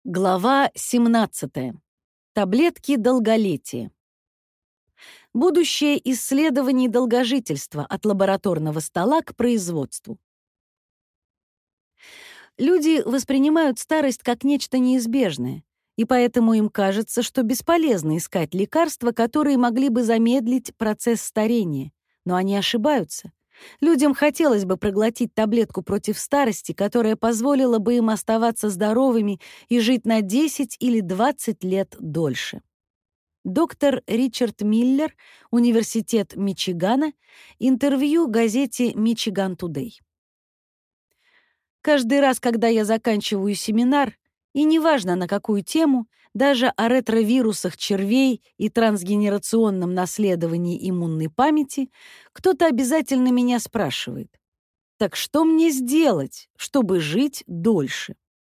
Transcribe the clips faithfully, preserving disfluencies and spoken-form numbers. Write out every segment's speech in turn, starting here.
Глава семнадцатая. Таблетки долголетия. Будущее исследований долгожительства от лабораторного стола к производству. Люди воспринимают старость как нечто неизбежное, и поэтому им кажется, что бесполезно искать лекарства, которые могли бы замедлить процесс старения. Но они ошибаются. Людям хотелось бы проглотить таблетку против старости, которая позволила бы им оставаться здоровыми и жить на десять или двадцать лет дольше. Доктор Ричард Миллер, Университет Мичигана, интервью газете «Мичиган Тудей». Каждый раз, когда я заканчиваю семинар, и неважно на какую тему, даже о ретровирусах червей и трансгенерационном наследовании иммунной памяти, кто-то обязательно меня спрашивает: «Так что мне сделать, чтобы жить дольше?»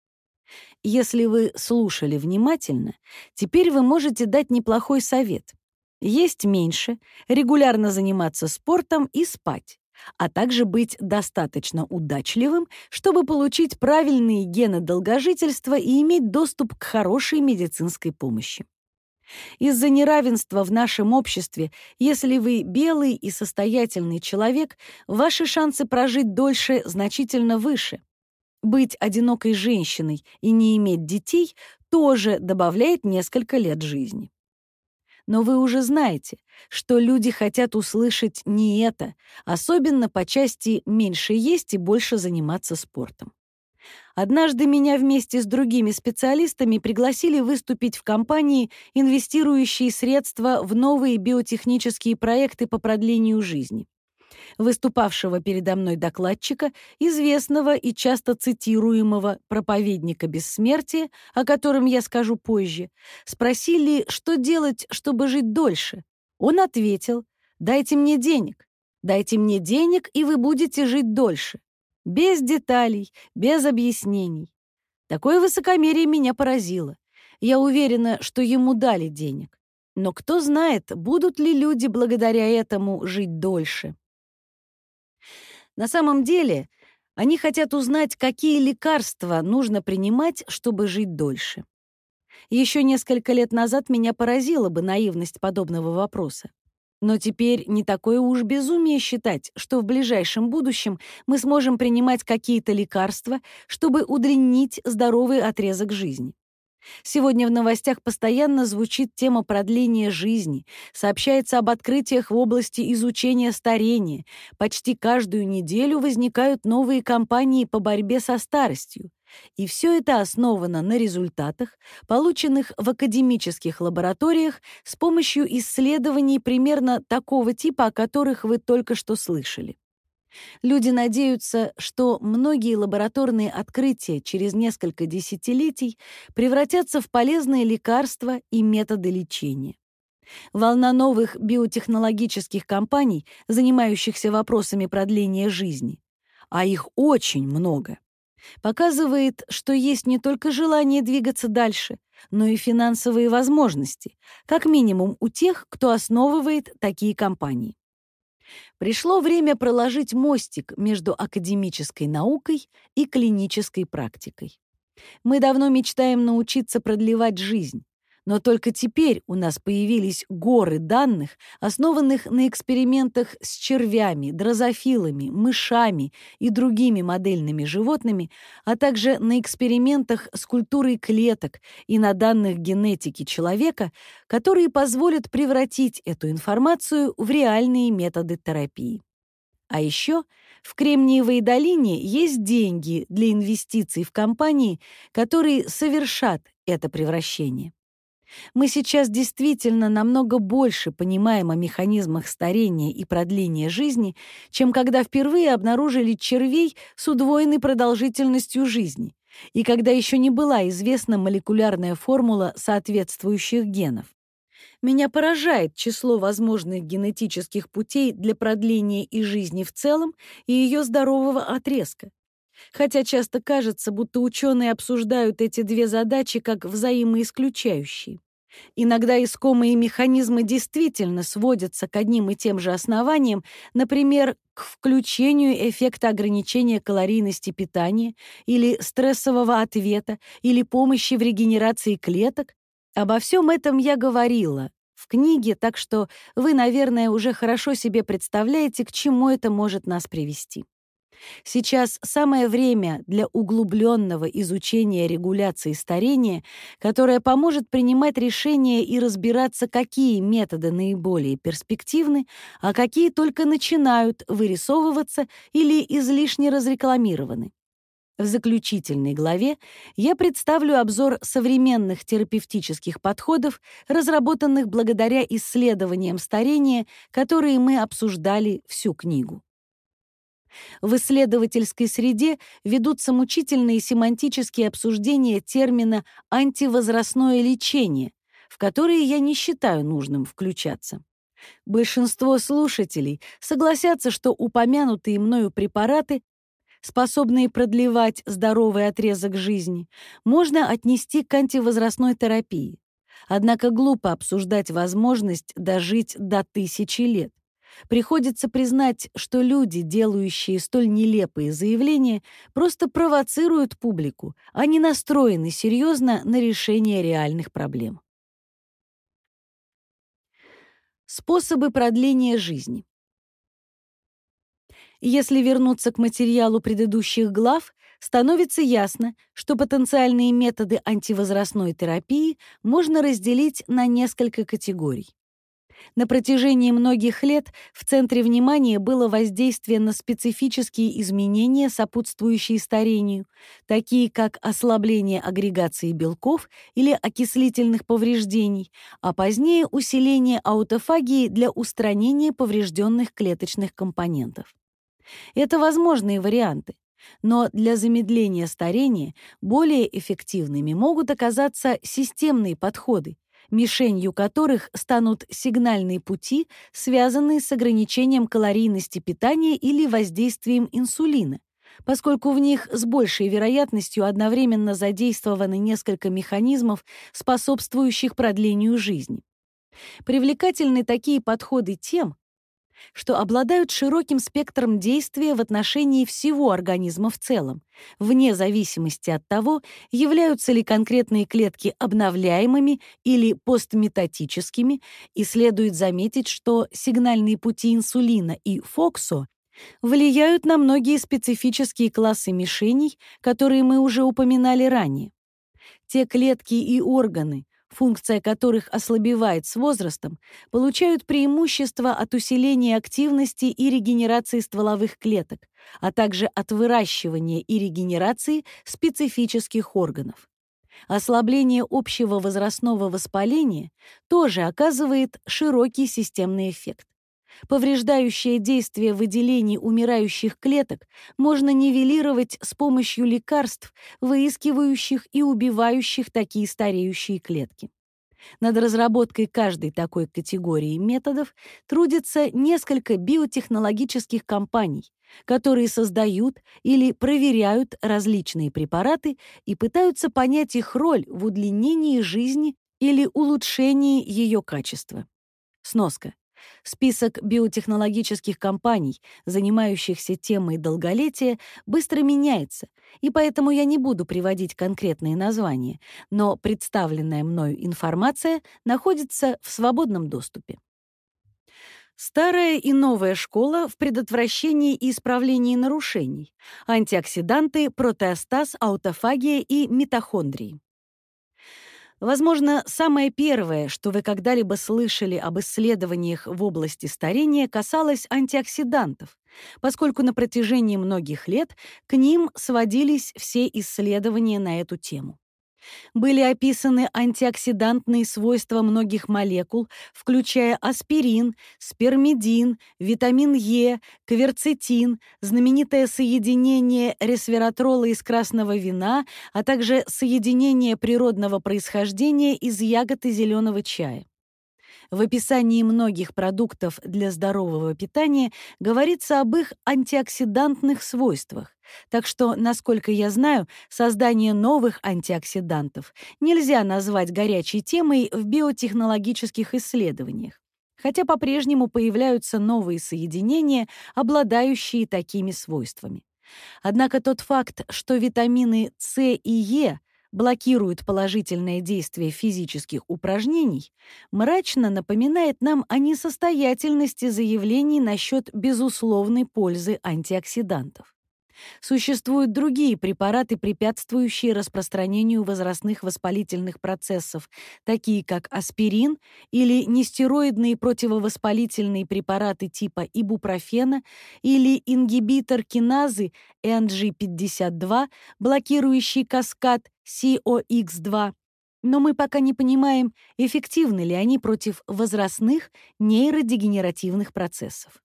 Если вы слушали внимательно, теперь вы можете дать неплохой совет: есть меньше, регулярно заниматься спортом и спать, а также быть достаточно удачливым, чтобы получить правильные гены долгожительства и иметь доступ к хорошей медицинской помощи. Из-за неравенства в нашем обществе, если вы белый и состоятельный человек, ваши шансы прожить дольше значительно выше. Быть одинокой женщиной и не иметь детей тоже добавляет несколько лет жизни. Но вы уже знаете, что люди хотят услышать не это, особенно по части «меньше есть и больше заниматься спортом». Однажды меня вместе с другими специалистами пригласили выступить в компании, инвестирующей средства в новые биотехнические проекты по продлению жизни. Выступавшего передо мной докладчика, известного и часто цитируемого проповедника бессмертия, о котором я скажу позже, спросили, что делать, чтобы жить дольше. Он ответил: «Дайте мне денег. Дайте мне денег, и вы будете жить дольше». Без деталей, без объяснений. Такое высокомерие меня поразило. Я уверена, что ему дали денег. Но кто знает, будут ли люди благодаря этому жить дольше. На самом деле, они хотят узнать, какие лекарства нужно принимать, чтобы жить дольше. Еще несколько лет назад меня поразила бы наивность подобного вопроса. Но теперь не такое уж безумие считать, что в ближайшем будущем мы сможем принимать какие-то лекарства, чтобы удлинить здоровый отрезок жизни. Сегодня в новостях постоянно звучит тема продления жизни, сообщается об открытиях в области изучения старения, почти каждую неделю возникают новые кампании по борьбе со старостью. И все это основано на результатах, полученных в академических лабораториях с помощью исследований примерно такого типа, о которых вы только что слышали. Люди надеются, что многие лабораторные открытия через несколько десятилетий превратятся в полезные лекарства и методы лечения. Волна новых биотехнологических компаний, занимающихся вопросами продления жизни, а их очень много, показывает, что есть не только желание двигаться дальше, но и финансовые возможности, как минимум у тех, кто основывает такие компании. Пришло время проложить мостик между академической наукой и клинической практикой. Мы давно мечтаем научиться продлевать жизнь, но только теперь у нас появились горы данных, основанных на экспериментах с червями, дрозофилами, мышами и другими модельными животными, а также на экспериментах с культурой клеток и на данных генетики человека, которые позволят превратить эту информацию в реальные методы терапии. А еще в Кремниевой долине есть деньги для инвестиций в компании, которые совершат это превращение. Мы сейчас действительно намного больше понимаем о механизмах старения и продления жизни, чем когда впервые обнаружили червей с удвоенной продолжительностью жизни и когда еще не была известна молекулярная формула соответствующих генов. Меня поражает число возможных генетических путей для продления и жизни в целом, и ее здорового отрезка. Хотя часто кажется, будто ученые обсуждают эти две задачи как взаимоисключающие. Иногда искомые механизмы действительно сводятся к одним и тем же основаниям, например, к включению эффекта ограничения калорийности питания или стрессового ответа, или помощи в регенерации клеток. Обо всем этом я говорила в книге, так что вы, наверное, уже хорошо себе представляете, к чему это может нас привести. Сейчас самое время для углубленного изучения регуляции старения, которое поможет принимать решения и разбираться, какие методы наиболее перспективны, а какие только начинают вырисовываться или излишне разрекламированы. В заключительной главе я представлю обзор современных терапевтических подходов, разработанных благодаря исследованиям старения, которые мы обсуждали всю книгу. В исследовательской среде ведутся мучительные семантические обсуждения термина «антивозрастное лечение», в которые я не считаю нужным включаться. Большинство слушателей согласятся, что упомянутые мною препараты, способные продлевать здоровый отрезок жизни, можно отнести к антивозрастной терапии. Однако глупо обсуждать возможность дожить до тысячи лет. Приходится признать, что люди, делающие столь нелепые заявления, просто провоцируют публику, а не настроены серьезно на решение реальных проблем. Способы продления жизни. Если вернуться к материалу предыдущих глав, становится ясно, что потенциальные методы антивозрастной терапии можно разделить на несколько категорий. На протяжении многих лет в центре внимания было воздействие на специфические изменения, сопутствующие старению, такие как ослабление агрегации белков или окислительных повреждений, а позднее усиление аутофагии для устранения поврежденных клеточных компонентов. Это возможные варианты, но для замедления старения более эффективными могут оказаться системные подходы, мишенью которых станут сигнальные пути, связанные с ограничением калорийности питания или воздействием инсулина, поскольку в них с большей вероятностью одновременно задействованы несколько механизмов, способствующих продлению жизни. Привлекательны такие подходы тем, что обладают широким спектром действия в отношении всего организма в целом, вне зависимости от того, являются ли конкретные клетки обновляемыми или постметотическими, и следует заметить, что сигнальные пути инсулина и ФОКСО влияют на многие специфические классы мишеней, которые мы уже упоминали ранее. Те клетки и органы, функция которых ослабевает с возрастом, получают преимущество от усиления активности и регенерации стволовых клеток, а также от выращивания и регенерации специфических органов. Ослабление общего возрастного воспаления тоже оказывает широкий системный эффект. Повреждающее действие выделений умирающих клеток можно нивелировать с помощью лекарств, выискивающих и убивающих такие стареющие клетки. Над разработкой каждой такой категории методов трудятся несколько биотехнологических компаний, которые создают или проверяют различные препараты и пытаются понять их роль в удлинении жизни или улучшении ее качества. Сноска. Список биотехнологических компаний, занимающихся темой долголетия, быстро меняется, и поэтому я не буду приводить конкретные названия, но представленная мною информация находится в свободном доступе. Старая и новая школа в предотвращении и исправлении нарушений, антиоксиданты, протеостаз, аутофагия и митохондрии. Возможно, самое первое, что вы когда-либо слышали об исследованиях в области старения, касалось антиоксидантов, поскольку на протяжении многих лет к ним сводились все исследования на эту тему. Были описаны антиоксидантные свойства многих молекул, включая аспирин, спермидин, витамин Е, кверцетин, знаменитое соединение ресвератрола из красного вина, а также соединение природного происхождения из ягод и зеленого чая. В описании многих продуктов для здорового питания говорится об их антиоксидантных свойствах, Так что, насколько я знаю, создание новых антиоксидантов нельзя назвать горячей темой в биотехнологических исследованиях, хотя по-прежнему появляются новые соединения, обладающие такими свойствами. Однако тот факт, что витамины С и Е блокируют положительное действие физических упражнений, мрачно напоминает нам о несостоятельности заявлений насчет безусловной пользы антиоксидантов. Существуют другие препараты, препятствующие распространению возрастных воспалительных процессов, такие как аспирин или нестероидные противовоспалительные препараты типа ибупрофена или ингибитор киназы эн джи пятьдесят два, блокирующий каскад си о икс два. Но мы пока не понимаем, эффективны ли они против возрастных нейродегенеративных процессов.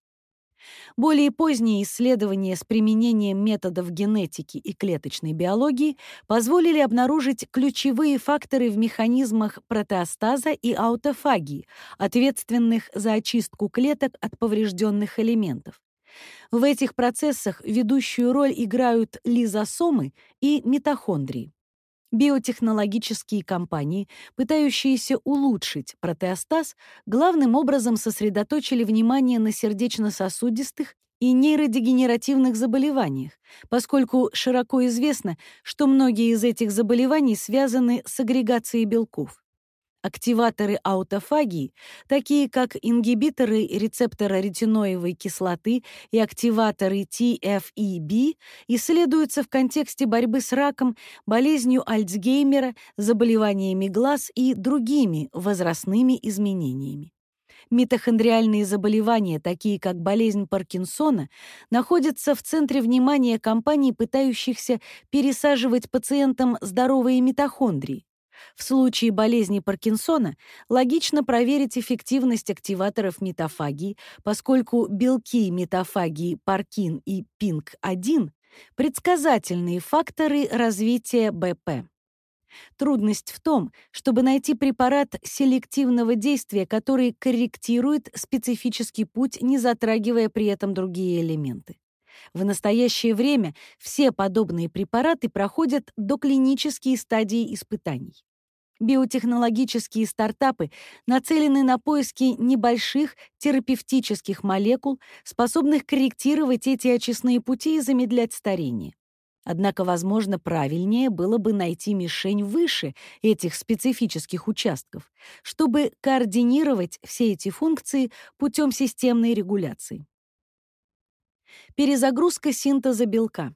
Более поздние исследования с применением методов генетики и клеточной биологии позволили обнаружить ключевые факторы в механизмах протеостаза и аутофагии, ответственных за очистку клеток от поврежденных элементов. В этих процессах ведущую роль играют лизосомы и митохондрии. Биотехнологические компании, пытающиеся улучшить протеостаз, главным образом сосредоточили внимание на сердечно-сосудистых и нейродегенеративных заболеваниях, поскольку широко известно, что многие из этих заболеваний связаны с агрегацией белков. Активаторы аутофагии, такие как ингибиторы рецептора ретиноевой кислоты и активаторы ти эф и би, исследуются в контексте борьбы с раком, болезнью Альцгеймера, заболеваниями глаз и другими возрастными изменениями. Митохондриальные заболевания, такие как болезнь Паркинсона, находятся в центре внимания компаний, пытающихся пересаживать пациентам здоровые митохондрии. В случае болезни Паркинсона логично проверить эффективность активаторов митофагии, поскольку белки митофагии паркин и пинк один – предсказательные факторы развития бэ пэ. Трудность в том, чтобы найти препарат селективного действия, который корректирует специфический путь, не затрагивая при этом другие элементы. В настоящее время все подобные препараты проходят доклинические стадии испытаний. Биотехнологические стартапы нацелены на поиски небольших терапевтических молекул, способных корректировать эти очистные пути и замедлять старение. Однако, возможно, правильнее было бы найти мишень выше этих специфических участков, чтобы координировать все эти функции путем системной регуляции. Перезагрузка синтеза белка.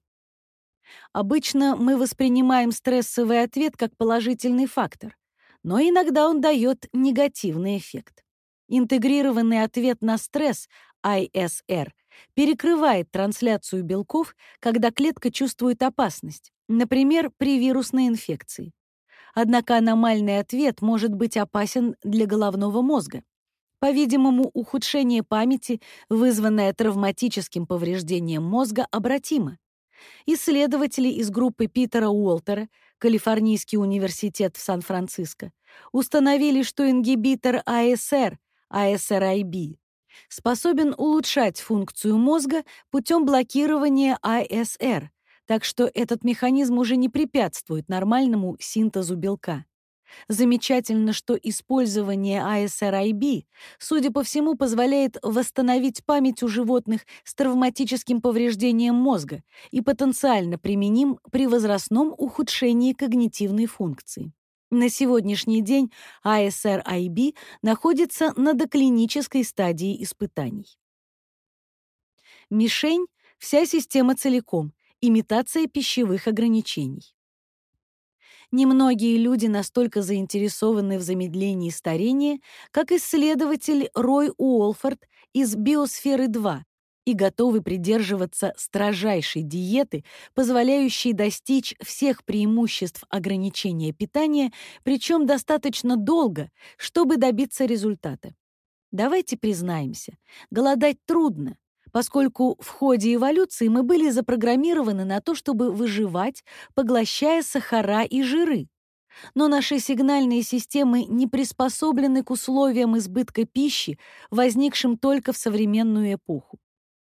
Обычно мы воспринимаем стрессовый ответ как положительный фактор, но иногда он дает негативный эффект. Интегрированный ответ на стресс, ай эс эр, перекрывает трансляцию белков, когда клетка чувствует опасность, например, при вирусной инфекции. Однако аномальный ответ может быть опасен для головного мозга. По-видимому, ухудшение памяти, вызванное травматическим повреждением мозга, обратимо. Исследователи из группы Питера Уолтера, Калифорнийский университет в Сан-Франциско, установили, что ингибитор а эс эр, а эс эр ай би, способен улучшать функцию мозга путем блокирования а эс эр, так что этот механизм уже не препятствует нормальному синтезу белка. Замечательно, что использование а эс эр ай би, судя по всему, позволяет восстановить память у животных с травматическим повреждением мозга и потенциально применим при возрастном ухудшении когнитивной функции. На сегодняшний день а эс эр ай би находится на доклинической стадии испытаний. Мишень — вся система целиком, имитация пищевых ограничений. Немногие люди настолько заинтересованы в замедлении старения, как исследователь Рой Уолфорд из Биосферы два, и готовы придерживаться строжайшей диеты, позволяющей достичь всех преимуществ ограничения питания, причем достаточно долго, чтобы добиться результата. Давайте признаемся, голодать трудно, поскольку в ходе эволюции мы были запрограммированы на то, чтобы выживать, поглощая сахара и жиры. Но наши сигнальные системы не приспособлены к условиям избытка пищи, возникшим только в современную эпоху.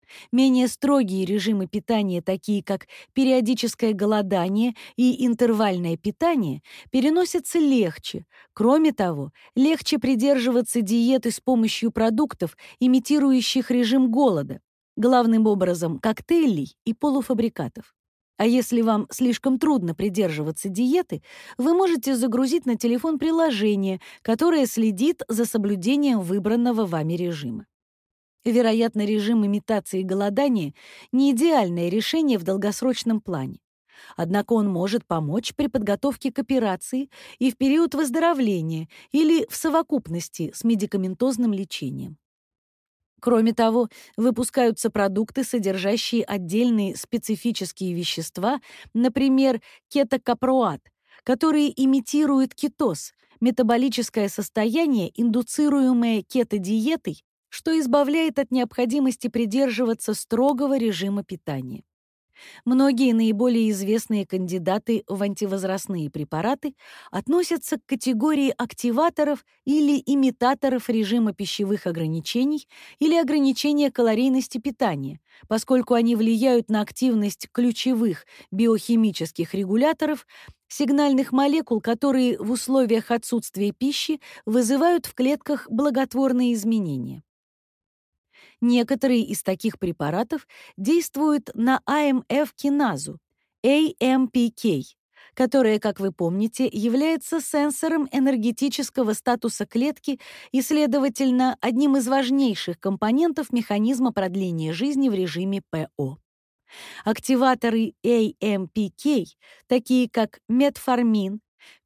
Менее строгие режимы питания, такие как периодическое голодание и интервальное питание, переносятся легче. Кроме того, легче придерживаться диеты с помощью продуктов, имитирующих режим голода, главным образом коктейлей и полуфабрикатов. А если вам слишком трудно придерживаться диеты, вы можете загрузить на телефон приложение, которое следит за соблюдением выбранного вами режима. Вероятно, режим имитации голодания не идеальное решение в долгосрочном плане. Однако он может помочь при подготовке к операции и в период выздоровления или в совокупности с медикаментозным лечением. Кроме того, выпускаются продукты, содержащие отдельные специфические вещества, например, кетокапроат, которые имитируют кетоз, метаболическое состояние, индуцируемое кетодиетой, что избавляет от необходимости придерживаться строгого режима питания. Многие наиболее известные кандидаты в антивозрастные препараты относятся к категории активаторов или имитаторов режима пищевых ограничений или ограничения калорийности питания, поскольку они влияют на активность ключевых биохимических регуляторов, сигнальных молекул, которые в условиях отсутствия пищи вызывают в клетках благотворные изменения. Некоторые из таких препаратов действуют на а эм эф-киназу, эй эм пи кей, которая, как вы помните, является сенсором энергетического статуса клетки и, следовательно, одним из важнейших компонентов механизма продления жизни в режиме ПО. Активаторы эй эм пи кей, такие как метформин,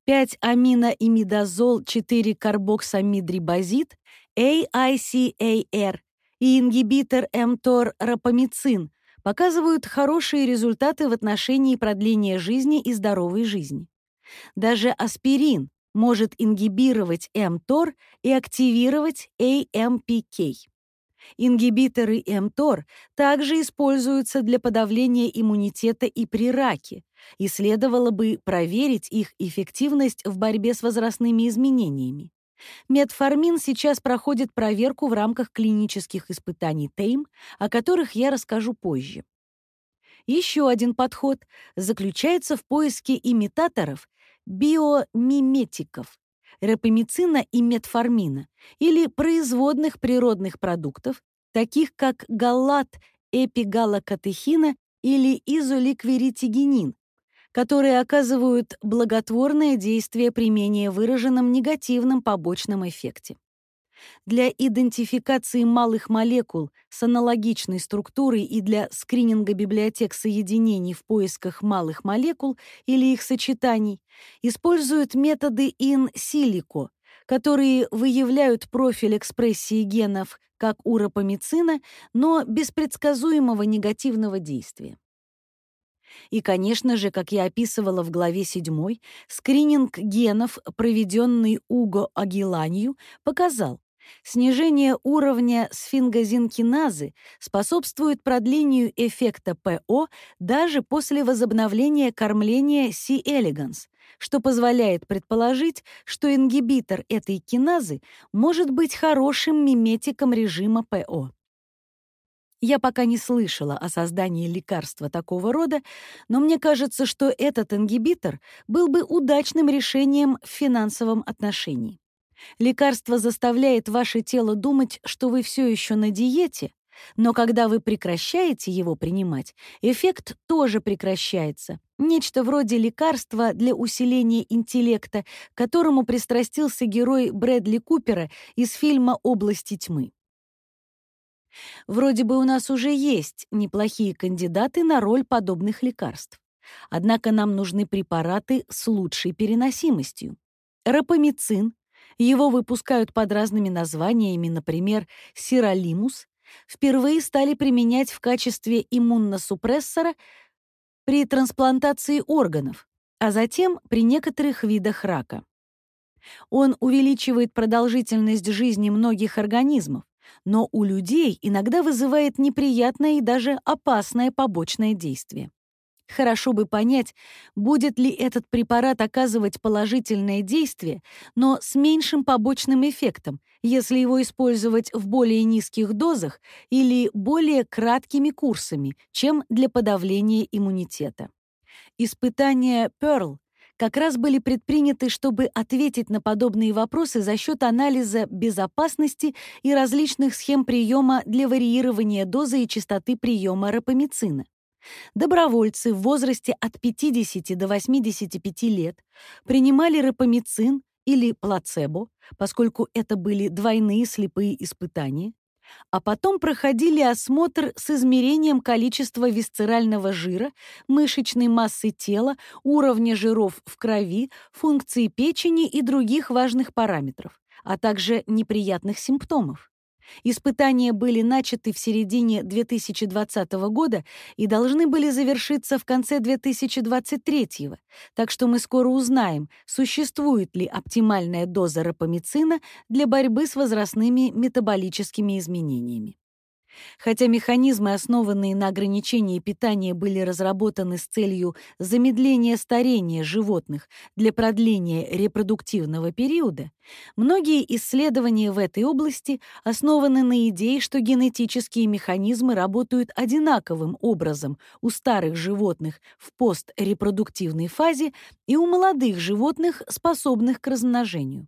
пять-аминоимидазол четыре карбоксамидрибозид, эй ай си эй ар, и ингибитор мтор-рапамицин показывают хорошие результаты в отношении продления жизни и здоровой жизни. Даже аспирин может ингибировать мтор и активировать эй эм пи кей. Ингибиторы мтор также используются для подавления иммунитета и при раке, и следовало бы проверить их эффективность в борьбе с возрастными изменениями. Метформин сейчас проходит проверку в рамках клинических испытаний тейм, о которых я расскажу позже. Еще один подход заключается в поиске имитаторов биомиметиков, рапамицина и метформина, или производных природных продуктов, таких как галлат эпигалокатехина или изоликвиритигенин, которые оказывают благотворное действие при менее выраженном негативном побочном эффекте. Для идентификации малых молекул с аналогичной структурой и для скрининга библиотек соединений в поисках малых молекул или их сочетаний используют методы ин-силико, которые выявляют профиль экспрессии генов как у рапамицина, но без предсказуемого негативного действия. И, конечно же, как я описывала в главе седьмой, скрининг генов, проведенный Уго Агиланью, показал, снижение уровня сфингозинкиназы способствует продлению эффекта ПО даже после возобновления кормления C. elegans, что позволяет предположить, что ингибитор этой киназы может быть хорошим миметиком режима ПО. Я пока не слышала о создании лекарства такого рода, но мне кажется, что этот ингибитор был бы удачным решением в финансовом отношении. Лекарство заставляет ваше тело думать, что вы все еще на диете, но когда вы прекращаете его принимать, эффект тоже прекращается. Нечто вроде лекарства для усиления интеллекта, к которому пристрастился герой Брэдли Купера из фильма «Области тьмы». Вроде бы у нас уже есть неплохие кандидаты на роль подобных лекарств. Однако нам нужны препараты с лучшей переносимостью. Рапамицин, его выпускают под разными названиями, например, сиролимус, впервые стали применять в качестве иммуносупрессора при трансплантации органов, а затем при некоторых видах рака. Он увеличивает продолжительность жизни многих организмов, но у людей иногда вызывает неприятное и даже опасное побочное действие. Хорошо бы понять, будет ли этот препарат оказывать положительное действие, но с меньшим побочным эффектом, если его использовать в более низких дозах или более краткими курсами, чем для подавления иммунитета. Испытания Pearl как раз были предприняты, чтобы ответить на подобные вопросы за счет анализа безопасности и различных схем приема для варьирования дозы и частоты приема рапамицина. Добровольцы в возрасте от пятидесяти до восьмидесяти пяти лет принимали рапамицин или плацебо, поскольку это были двойные слепые испытания, а потом проходили осмотр с измерением количества висцерального жира, мышечной массы тела, уровня жиров в крови, функции печени и других важных параметров, а также неприятных симптомов. Испытания были начаты в середине две тысячи двадцатого года и должны были завершиться в конце две тысячи двадцать третьего, так что мы скоро узнаем, существует ли оптимальная доза рапамицина для борьбы с возрастными метаболическими изменениями. Хотя механизмы, основанные на ограничении питания, были разработаны с целью замедления старения животных для продления репродуктивного периода, многие исследования в этой области основаны на идее, что генетические механизмы работают одинаковым образом у старых животных в пострепродуктивной фазе и у молодых животных, способных к размножению.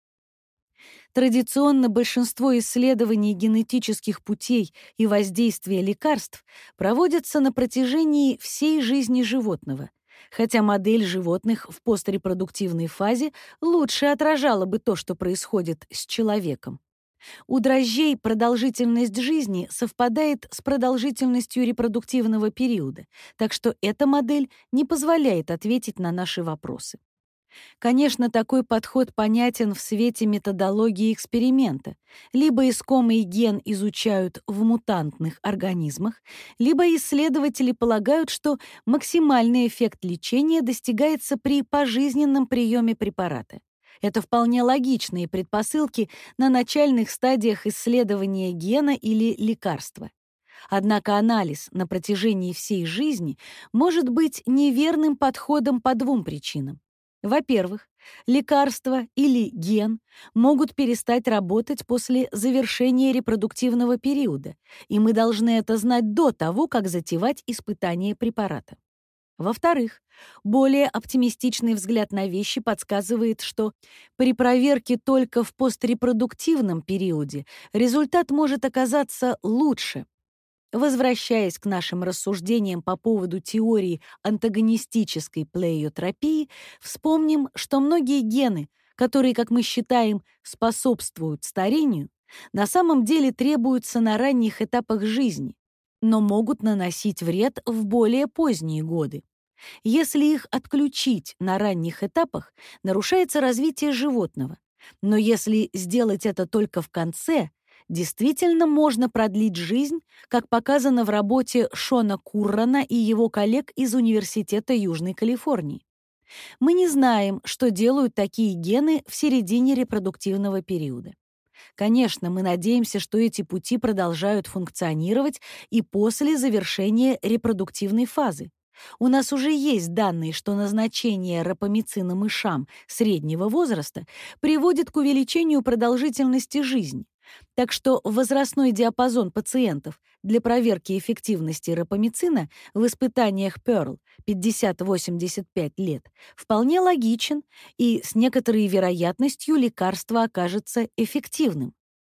Традиционно большинство исследований генетических путей и воздействия лекарств проводятся на протяжении всей жизни животного, хотя модель животных в пострепродуктивной фазе лучше отражала бы то, что происходит с человеком. У дрожжей продолжительность жизни совпадает с продолжительностью репродуктивного периода, так что эта модель не позволяет ответить на наши вопросы. Конечно, такой подход понятен в свете методологии эксперимента. Либо искомый ген изучают в мутантных организмах, либо исследователи полагают, что максимальный эффект лечения достигается при пожизненном приеме препарата. Это вполне логичные предпосылки на начальных стадиях исследования гена или лекарства. Однако анализ на протяжении всей жизни может быть неверным подходом по двум причинам. Во-первых, лекарство или ген могут перестать работать после завершения репродуктивного периода, и мы должны это знать до того, как затевать испытание препарата. Во-вторых, более оптимистичный взгляд на вещи подсказывает, что при проверке только в пострепродуктивном периоде результат может оказаться лучше. Возвращаясь к нашим рассуждениям по поводу теории антагонистической плеиотерапии, вспомним, что многие гены, которые, как мы считаем, способствуют старению, на самом деле требуются на ранних этапах жизни, но могут наносить вред в более поздние годы. Если их отключить на ранних этапах, нарушается развитие животного. Но если сделать это только в конце, действительно можно продлить жизнь, как показано в работе Шона Куррана и его коллег из Университета Южной Калифорнии. Мы не знаем, что делают такие гены в середине репродуктивного периода. Конечно, мы надеемся, что эти пути продолжают функционировать и после завершения репродуктивной фазы. У нас уже есть данные, что назначение рапамицина мышам среднего возраста приводит к увеличению продолжительности жизни. Так что возрастной диапазон пациентов для проверки эффективности рапамицина в испытаниях Pearl пятьдесят-восемьдесят пять лет вполне логичен, и с некоторой вероятностью лекарство окажется эффективным.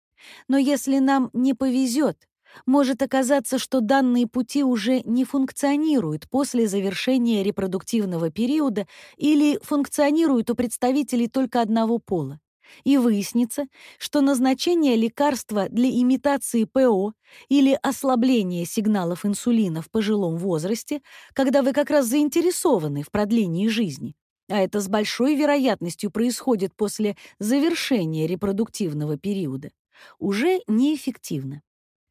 Но если нам не повезет, может оказаться, что данные пути уже не функционируют после завершения репродуктивного периода или функционируют у представителей только одного пола. И выяснится, что назначение лекарства для имитации ПО или ослабления сигналов инсулина в пожилом возрасте, когда вы как раз заинтересованы в продлении жизни, а это с большой вероятностью происходит после завершения репродуктивного периода, уже неэффективно.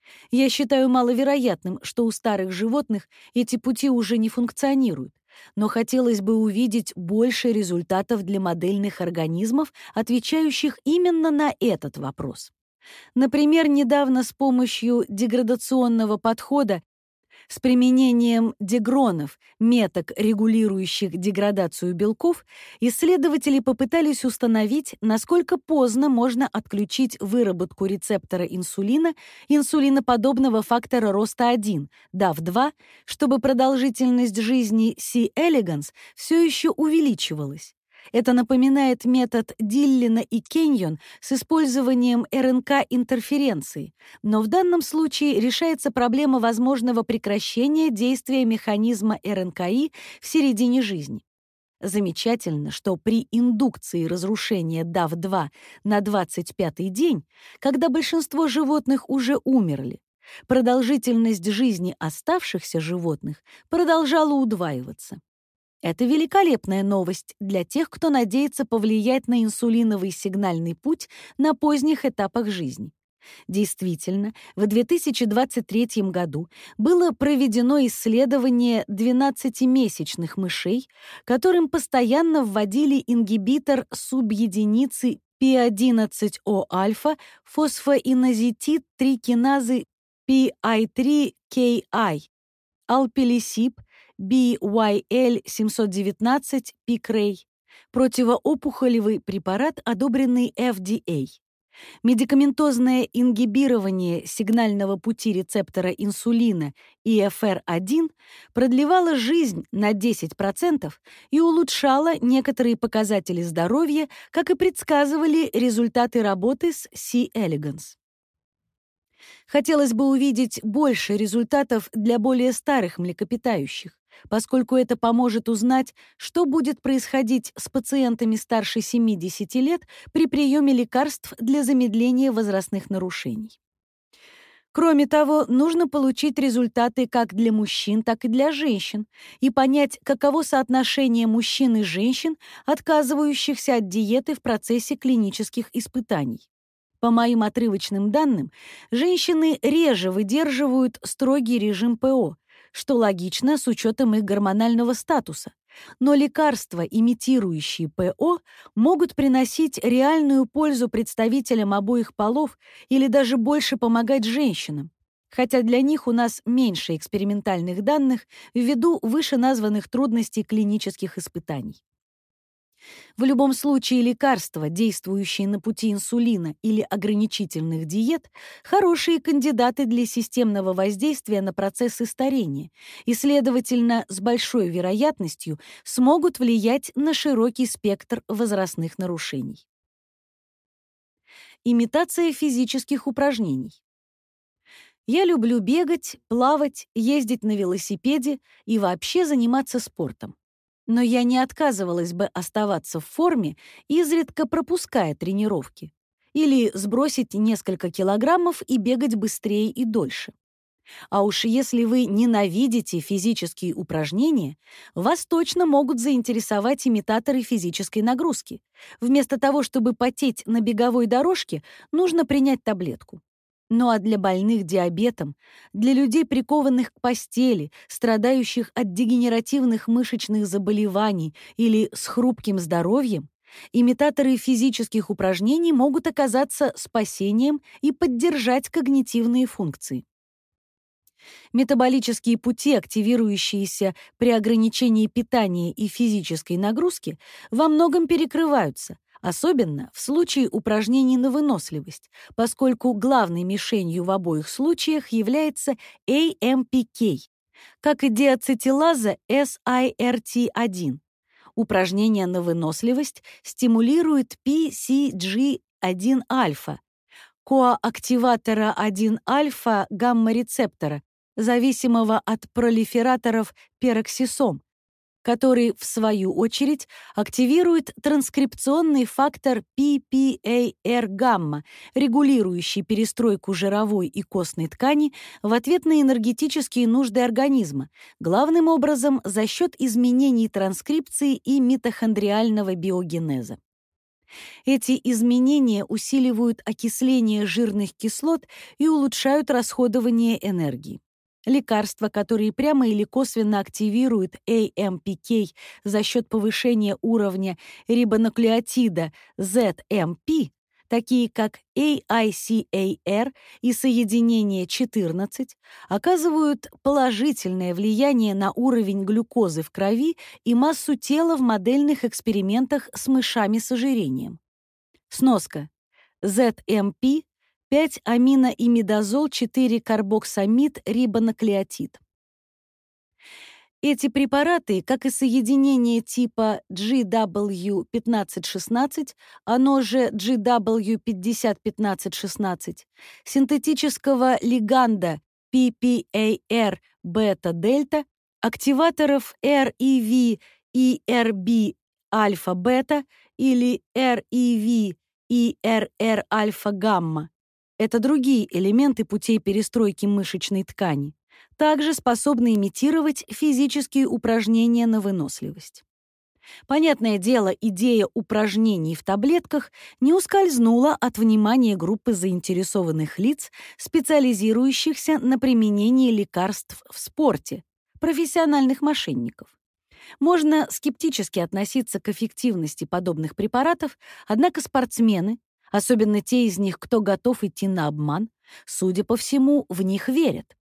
Я считаю маловероятным, что у старых животных эти пути уже не функционируют, но хотелось бы увидеть больше результатов для модельных организмов, отвечающих именно на этот вопрос. Например, недавно с помощью деградационного подхода С применением дегронов, меток, регулирующих деградацию белков, исследователи попытались установить, насколько поздно можно отключить выработку рецептора инсулина, инсулиноподобного фактора роста один, дав два, чтобы продолжительность жизни C. elegans все еще увеличивалась. Это напоминает метод Диллина и Кеньон с использованием эр эн ка-интерференции, но в данном случае решается проблема возможного прекращения действия механизма эр эн ка и в середине жизни. Замечательно, что при индукции разрушения дав два на двадцать пятый день, когда большинство животных уже умерли, продолжительность жизни оставшихся животных продолжала удваиваться. Это великолепная новость для тех, кто надеется повлиять на инсулиновый сигнальный путь на поздних этапах жизни. Действительно, в две тысячи двадцать третьем году было проведено исследование двенадцатимесячных мышей, которым постоянно вводили ингибитор субъединицы пи одиннадцать о альфа фосфоинозитид три киназы пи ай три кей ай, алпилисиб, би уай эл семьсот девятнадцать Пикрей, противоопухолевый препарат, одобренный эф ди эй. Медикаментозное ингибирование сигнального пути рецептора инсулина и эф эр один продлевало жизнь на десять процентов и улучшало некоторые показатели здоровья, как и предсказывали результаты работы с C. elegans. Хотелось бы увидеть больше результатов для более старых млекопитающих, поскольку это поможет узнать, что будет происходить с пациентами старше семидесяти лет при приеме лекарств для замедления возрастных нарушений. Кроме того, нужно получить результаты как для мужчин, так и для женщин и понять, каково соотношение мужчин и женщин, отказывающихся от диеты в процессе клинических испытаний. По моим отрывочным данным, женщины реже выдерживают строгий режим пэ о, что логично с учетом их гормонального статуса. Но лекарства, имитирующие пэ о, могут приносить реальную пользу представителям обоих полов или даже больше помогать женщинам, хотя для них у нас меньше экспериментальных данных ввиду вышеназванных трудностей клинических испытаний. В любом случае, лекарства, действующие на пути инсулина или ограничительных диет, хорошие кандидаты для системного воздействия на процессы старения и, следовательно, с большой вероятностью смогут влиять на широкий спектр возрастных нарушений. Имитация физических упражнений. Я люблю бегать, плавать, ездить на велосипеде и вообще заниматься спортом. Но я не отказывалась бы оставаться в форме, изредка пропуская тренировки, или сбросить несколько килограммов и бегать быстрее и дольше. А уж если вы ненавидите физические упражнения, вас точно могут заинтересовать имитаторы физической нагрузки. Вместо того, чтобы потеть на беговой дорожке, нужно принять таблетку. Ну а для больных диабетом, для людей, прикованных к постели, страдающих от дегенеративных мышечных заболеваний или с хрупким здоровьем, имитаторы физических упражнений могут оказаться спасением и поддержать когнитивные функции. Метаболические пути, активирующиеся при ограничении питания и физической нагрузки, во многом перекрываются, особенно в случае упражнений на выносливость, поскольку главной мишенью в обоих случаях является эй эм пи кей, как и диацетилаза эс ай эр ти один. Упражнения на выносливость стимулируют пи си джи один альфа, коактиватора один альфа гамма-рецептора, зависимого от пролифераторов пероксисом, который, в свою очередь, активирует транскрипционный фактор пи пи эй ар-гамма, регулирующий перестройку жировой и костной ткани в ответ на энергетические нужды организма, главным образом за счет изменений транскрипции и митохондриального биогенеза. Эти изменения усиливают окисление жирных кислот и улучшают расходование энергии. Лекарства, которые прямо или косвенно активируют эй эм пи кей за счет повышения уровня рибонуклеотида зет эм пи, такие как эй ай си эй ар и соединение четырнадцать, оказывают положительное влияние на уровень глюкозы в крови и массу тела в модельных экспериментах с мышами с ожирением. Сноска. зет эм пи пять аминоимидазол четыре карбоксамид рибонуклеотид. Эти препараты, как и соединение типа джи дабл ю пятнадцать шестнадцать, оно же джи дабл ю пятьдесят пятнадцать шестнадцать, синтетического лиганда пи пи эй ар бета-дельта, активаторов эр и ви и эр би альфа-бета или эр и ви и эр эр альфа-гамма. Это другие элементы путей перестройки мышечной ткани, также способны имитировать физические упражнения на выносливость. Понятное дело, идея упражнений в таблетках не ускользнула от внимания группы заинтересованных лиц, специализирующихся на применении лекарств в спорте, профессиональных мошенников. Можно скептически относиться к эффективности подобных препаратов, однако спортсмены, особенно те из них, кто готов идти на обман, судя по всему, в них верят.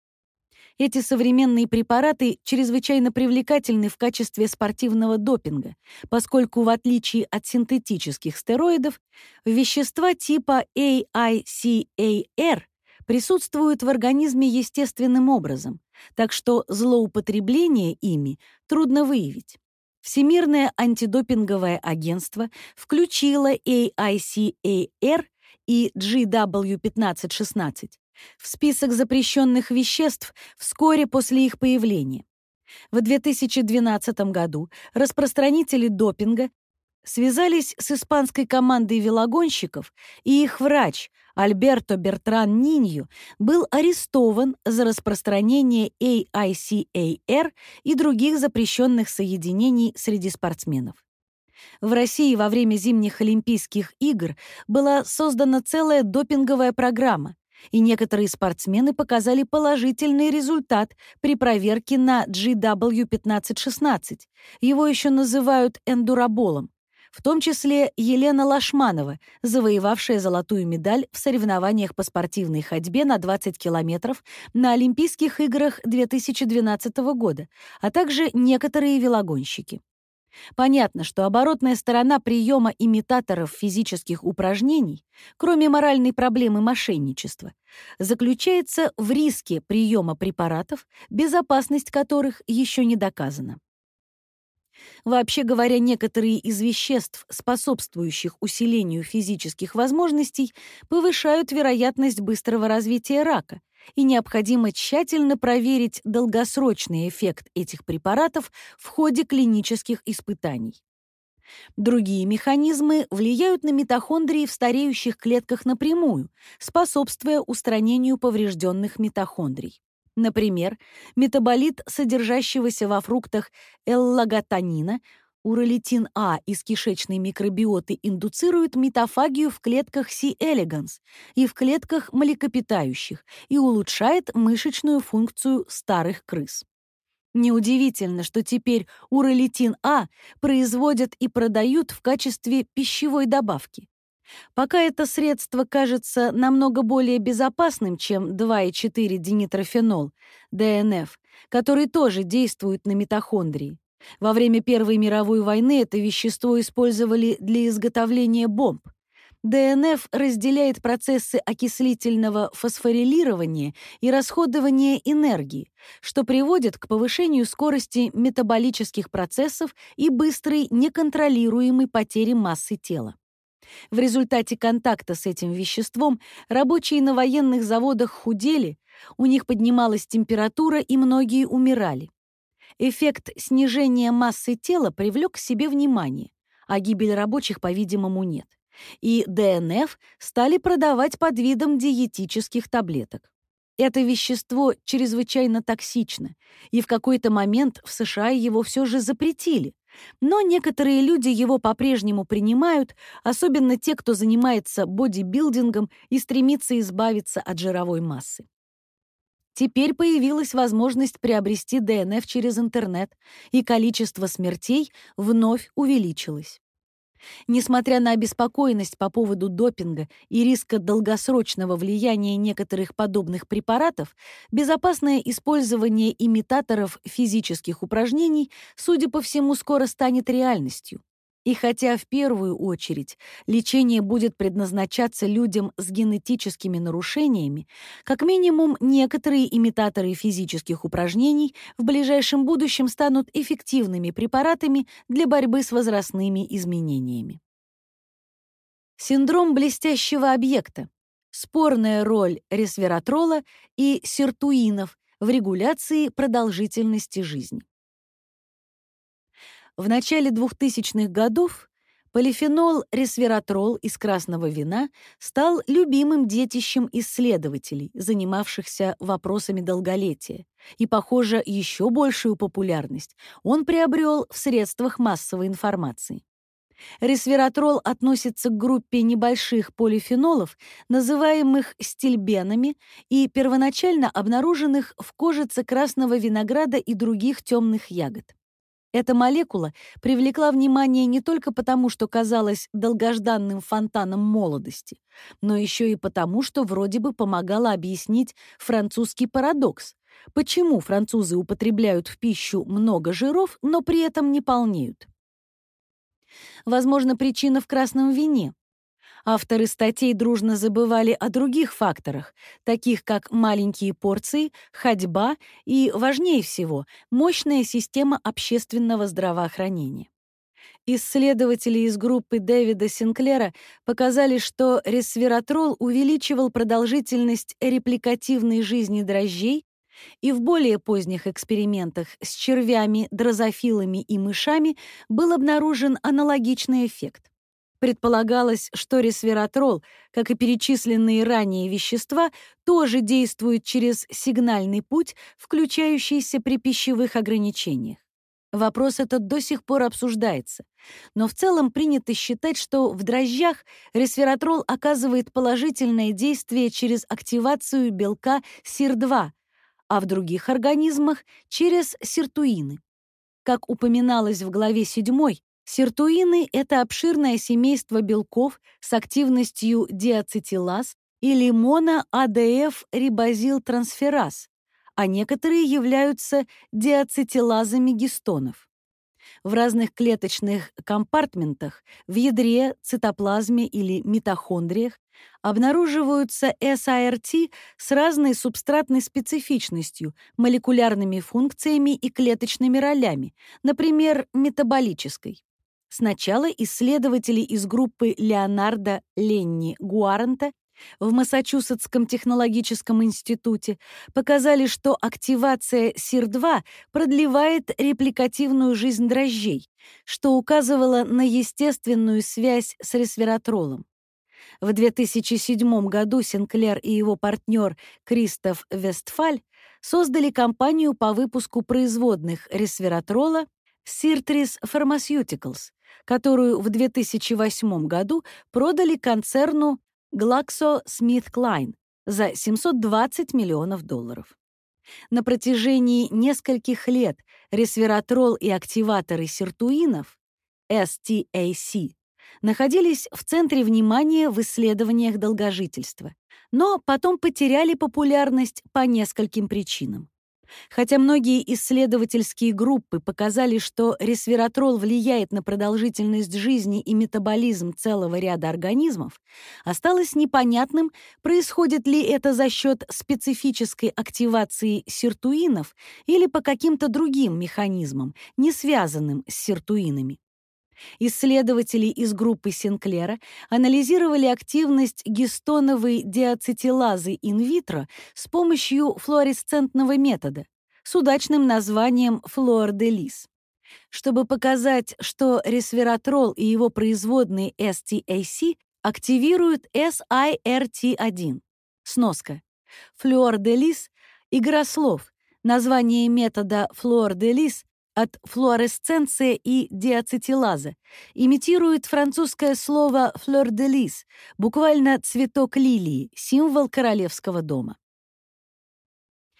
Эти современные препараты чрезвычайно привлекательны в качестве спортивного допинга, поскольку, в отличие от синтетических стероидов, вещества типа эй ай си эй ар присутствуют в организме естественным образом, так что злоупотребление ими трудно выявить. Всемирное антидопинговое агентство включило эй ай си эй ар и джи дабл ю пятнадцать шестнадцать в список запрещенных веществ вскоре после их появления. В две тысячи двенадцатом году распространители допинга связались с испанской командой велогонщиков, и их врач Альберто Бертран Ниньо был арестован за распространение эй ай си эй ар и других запрещенных соединений среди спортсменов. В России во время зимних Олимпийских игр была создана целая допинговая программа, и некоторые спортсмены показали положительный результат при проверке на джи дабл ю пятнадцать шестнадцать. Его еще называют эндуроболом, в том числе Елена Лашманова, завоевавшая золотую медаль в соревнованиях по спортивной ходьбе на двадцать километров на Олимпийских играх две тысячи двенадцатого года, а также некоторые велогонщики. Понятно, что оборотная сторона приема имитаторов физических упражнений, кроме моральной проблемы мошенничества, заключается в риске приема препаратов, безопасность которых еще не доказана. Вообще говоря, некоторые из веществ, способствующих усилению физических возможностей, повышают вероятность быстрого развития рака, и необходимо тщательно проверить долгосрочный эффект этих препаратов в ходе клинических испытаний. Другие механизмы влияют на митохондрии в стареющих клетках напрямую, способствуя устранению поврежденных митохондрий. Например, метаболит содержащегося во фруктах эллаготанина, уролитин А из кишечной микробиоты индуцирует митофагию в клетках C. elegans и в клетках млекопитающих и улучшает мышечную функцию старых крыс. Неудивительно, что теперь уролитин А производят и продают в качестве пищевой добавки. Пока это средство кажется намного более безопасным, чем два и четыре динитрофенол, дэ эн эф, который тоже действует на митохондрии. Во время Первой мировой войны это вещество использовали для изготовления бомб. дэ эн эф разделяет процессы окислительного фосфорилирования и расходования энергии, что приводит к повышению скорости метаболических процессов и быстрой неконтролируемой потери массы тела. В результате контакта с этим веществом рабочие на военных заводах худели, у них поднималась температура и многие умирали. Эффект снижения массы тела привлек к себе внимание, а гибель рабочих, по-видимому, нет. И дэ эн эф стали продавать под видом диетических таблеток. Это вещество чрезвычайно токсично, и в какой-то момент в США его все же запретили. Но некоторые люди его по-прежнему принимают, особенно те, кто занимается бодибилдингом и стремится избавиться от жировой массы. Теперь появилась возможность приобрести дэ эн эф через интернет, и количество смертей вновь увеличилось. Несмотря на обеспокоенность по поводу допинга и риска долгосрочного влияния некоторых подобных препаратов, безопасное использование имитаторов физических упражнений, судя по всему, скоро станет реальностью. И хотя в первую очередь лечение будет предназначаться людям с генетическими нарушениями, как минимум некоторые имитаторы физических упражнений в ближайшем будущем станут эффективными препаратами для борьбы с возрастными изменениями. Синдром блестящего объекта. Спорная роль ресвератрола и сиртуинов в регуляции продолжительности жизни. В начале двухтысячных годов полифенол ресвератрол из красного вина стал любимым детищем исследователей, занимавшихся вопросами долголетия, и, похоже, еще большую популярность он приобрел в средствах массовой информации. Ресвератрол относится к группе небольших полифенолов, называемых стильбенами, и первоначально обнаруженных в кожице красного винограда и других темных ягод. Эта молекула привлекла внимание не только потому, что казалась долгожданным фонтаном молодости, но еще и потому, что вроде бы помогала объяснить французский парадокс. Почему французы употребляют в пищу много жиров, но при этом не полнеют? Возможно, причина в красном вине. Авторы статей дружно забывали о других факторах, таких как маленькие порции, ходьба и, важнее всего, мощная система общественного здравоохранения. Исследователи из группы Дэвида Синклера показали, что ресвератрол увеличивал продолжительность репликативной жизни дрожжей, и в более поздних экспериментах с червями, дрозофилами и мышами был обнаружен аналогичный эффект. Предполагалось, что ресвератрол, как и перечисленные ранее вещества, тоже действует через сигнальный путь, включающийся при пищевых ограничениях. Вопрос этот до сих пор обсуждается, но в целом принято считать, что в дрожжах ресвератрол оказывает положительное действие через активацию белка сир два, а в других организмах — через сиртуины. Как упоминалось в главе седьмой, сиртуины — это обширное семейство белков с активностью диацетилаз или моно-АДФ-рибозилтрансфераз, а некоторые являются диацетилазами гистонов. В разных клеточных компартментах, в ядре, цитоплазме или митохондриях обнаруживаются эс а эр ти с разной субстратной специфичностью, молекулярными функциями и клеточными ролями, например, метаболической. Сначала исследователи из группы Леонардо Ленни Гуаранта в Массачусетском технологическом институте показали, что активация сир два продлевает репликативную жизнь дрожжей, что указывало на естественную связь с ресвератролом. В две тысячи седьмом году Синклер и его партнер Кристоф Вестфаль создали компанию по выпуску производных ресвератрола Sirtris Pharmaceuticals, которую в две тысячи восьмом году продали концерну GlaxoSmithKline за семьсот двадцать миллионов долларов. На протяжении нескольких лет ресвератрол и активаторы сиртуинов, эс ти эй си, находились в центре внимания в исследованиях долгожительства, но потом потеряли популярность по нескольким причинам. Хотя многие исследовательские группы показали, что ресвератрол влияет на продолжительность жизни и метаболизм целого ряда организмов, осталось непонятным, происходит ли это за счет специфической активации сиртуинов или по каким-то другим механизмам, не связанным с сиртуинами. Исследователи из группы Синклера анализировали активность гистоновой диацетилазы инвитро с помощью флуоресцентного метода с удачным названием флуор-де-лис. Чтобы показать, что ресвератрол и его производные эс ти эй си активируют эс ай эр ти один. Сноска. Флуор-де-лис — игра слов. Название метода флуор-де-лис от флуоресценция и диацетилаза, имитирует французское слово «fleur de lys», буквально «цветок лилии», символ королевского дома.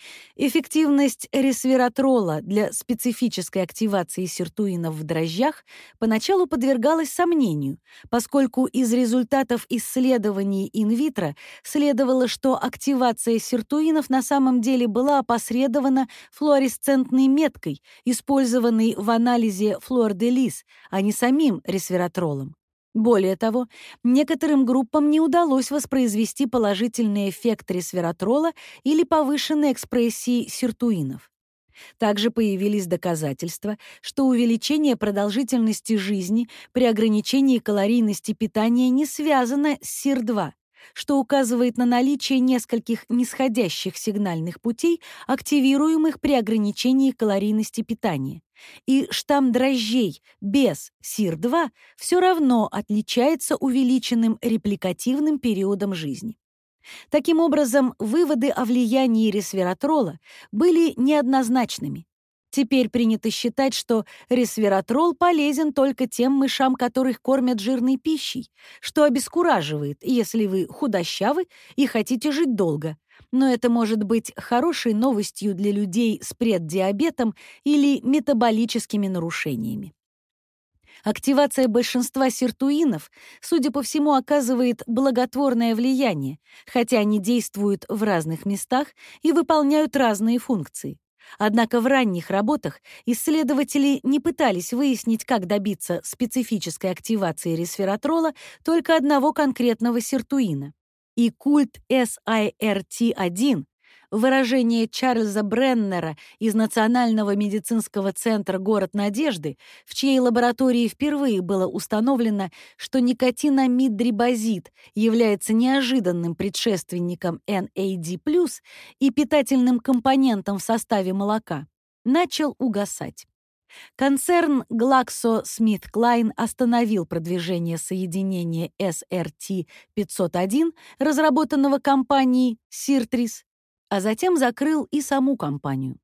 Эффективность ресвератрола для специфической активации сиртуинов в дрожжах поначалу подвергалась сомнению, поскольку из результатов исследований инвитро следовало, что активация сиртуинов на самом деле была опосредована флуоресцентной меткой, использованной в анализе флуор-де-лис, а не самим ресвератролом. Более того, некоторым группам не удалось воспроизвести положительный эффект ресвератрола или повышенной экспрессии сиртуинов. Также появились доказательства, что увеличение продолжительности жизни при ограничении калорийности питания не связано с сир два, что указывает на наличие нескольких нисходящих сигнальных путей, активируемых при ограничении калорийности питания. И штамм дрожжей без сир два все равно отличается увеличенным репликативным периодом жизни. Таким образом, выводы о влиянии ресвератрола были неоднозначными. Теперь принято считать, что ресвератрол полезен только тем мышам, которых кормят жирной пищей, что обескураживает, если вы худощавы и хотите жить долго. Но это может быть хорошей новостью для людей с преддиабетом или метаболическими нарушениями. Активация большинства сиртуинов, судя по всему, оказывает благотворное влияние, хотя они действуют в разных местах и выполняют разные функции. Однако в ранних работах исследователи не пытались выяснить, как добиться специфической активации ресвератрола только одного конкретного сиртуина. И культ эс ай эр ти один, выражение Чарльза Бреннера из Национального медицинского центра «Город надежды», в чьей лаборатории впервые было установлено, что никотинамид-рибозид является неожиданным предшественником эн эй ди плюс и питательным компонентом в составе молока, начал угасать. Концерн GlaxoSmithKline остановил продвижение соединения эс эр ти пятьсот один, разработанного компанией Сиртрис, а затем закрыл и саму компанию.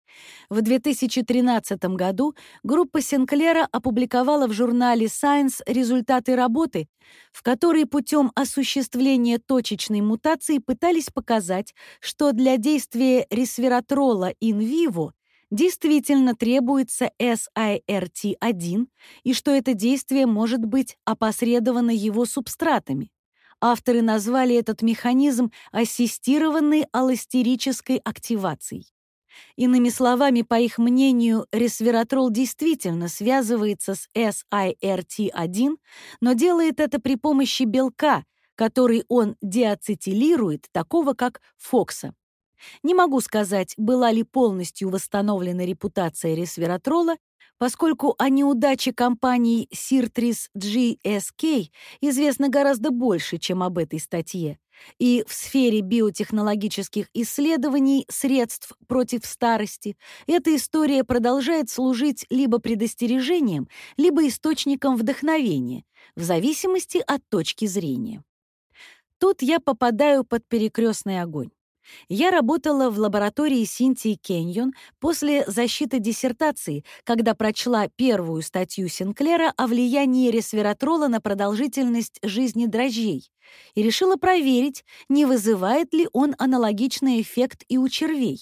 В две тысячи тринадцатом году группа Синклера опубликовала в журнале Science результаты работы, в которой путем осуществления точечной мутации пытались показать, что для действия ресвератрола in vivo действительно требуется эс ай эр ти один и что это действие может быть опосредовано его субстратами. Авторы назвали этот механизм ассистированной аллостерической активацией. Иными словами, по их мнению, ресвератрол действительно связывается с эс ай эр ти один, но делает это при помощи белка, который он деацетилирует, такого как фокса. Не могу сказать, была ли полностью восстановлена репутация ресвератрола, поскольку о неудаче компании Сиртрис джи эс кей известно гораздо больше, чем об этой статье. И в сфере биотехнологических исследований средств против старости эта история продолжает служить либо предостережением, либо источником вдохновения, в зависимости от точки зрения. Тут я попадаю под перекрестный огонь. Я работала в лаборатории Синтии Кеньон после защиты диссертации, когда прочла первую статью Синклера о влиянии ресвератрола на продолжительность жизни дрожжей и решила проверить, не вызывает ли он аналогичный эффект и у червей.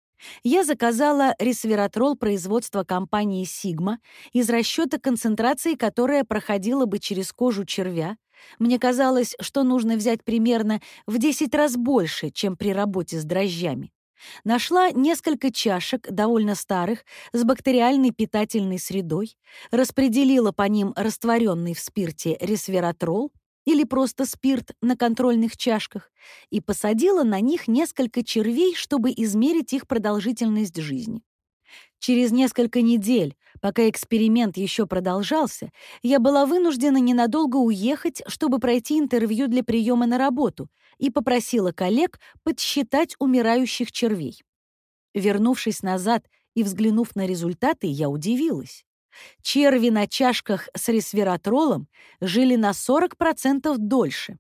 Я заказала ресвератрол производства компании Sigma из расчета концентрации, которая проходила бы через кожу червя. Мне казалось, что нужно взять примерно в десять раз больше, чем при работе с дрожжами. Нашла несколько чашек, довольно старых, с бактериальной питательной средой, распределила по ним растворенный в спирте ресвератрол или просто спирт на контрольных чашках и посадила на них несколько червей, чтобы измерить их продолжительность жизни. Через несколько недель, пока эксперимент еще продолжался, я была вынуждена ненадолго уехать, чтобы пройти интервью для приема на работу, и попросила коллег подсчитать умирающих червей. Вернувшись назад и взглянув на результаты, я удивилась. Черви на чашках с ресвератролом жили на сорок процентов дольше.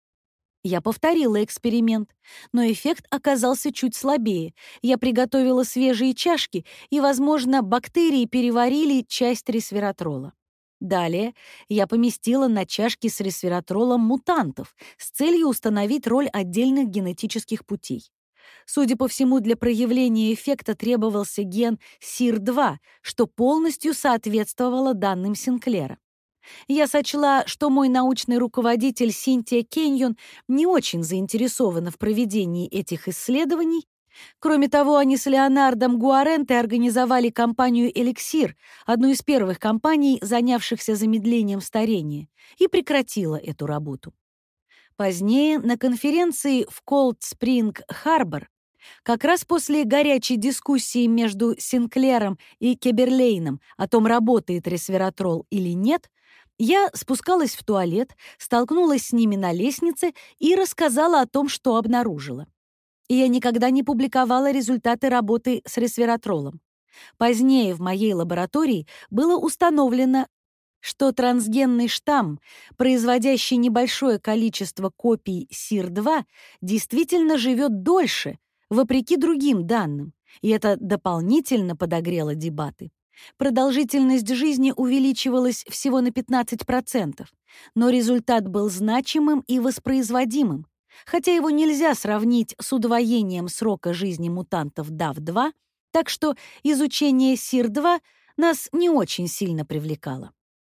Я повторила эксперимент, но эффект оказался чуть слабее. Я приготовила свежие чашки, и, возможно, бактерии переварили часть ресвератрола. Далее я поместила на чашки с ресвератролом мутантов с целью установить роль отдельных генетических путей. Судя по всему, для проявления эффекта требовался ген сир два, что полностью соответствовало данным Синклера. Я сочла, что мой научный руководитель Синтия Кеньон не очень заинтересована в проведении этих исследований. Кроме того, они с Леонардом Гуаренте организовали компанию «Эликсир», одну из первых компаний, занявшихся замедлением старения, и прекратила эту работу. Позднее, на конференции в Колд-Спринг-Харбор, как раз после горячей дискуссии между Синклером и Кеберлейном о том, работает ресвератрол или нет, я спускалась в туалет, столкнулась с ними на лестнице и рассказала о том, что обнаружила. И я никогда не публиковала результаты работы с ресвератролом. Позднее в моей лаборатории было установлено, что трансгенный штамм, производящий небольшое количество копий сир два, действительно живет дольше, вопреки другим данным, и это дополнительно подогрело дебаты. Продолжительность жизни увеличивалась всего на пятнадцать процентов, но результат был значимым и воспроизводимым, хотя его нельзя сравнить с удвоением срока жизни мутантов дав два, так что изучение сир два нас не очень сильно привлекало.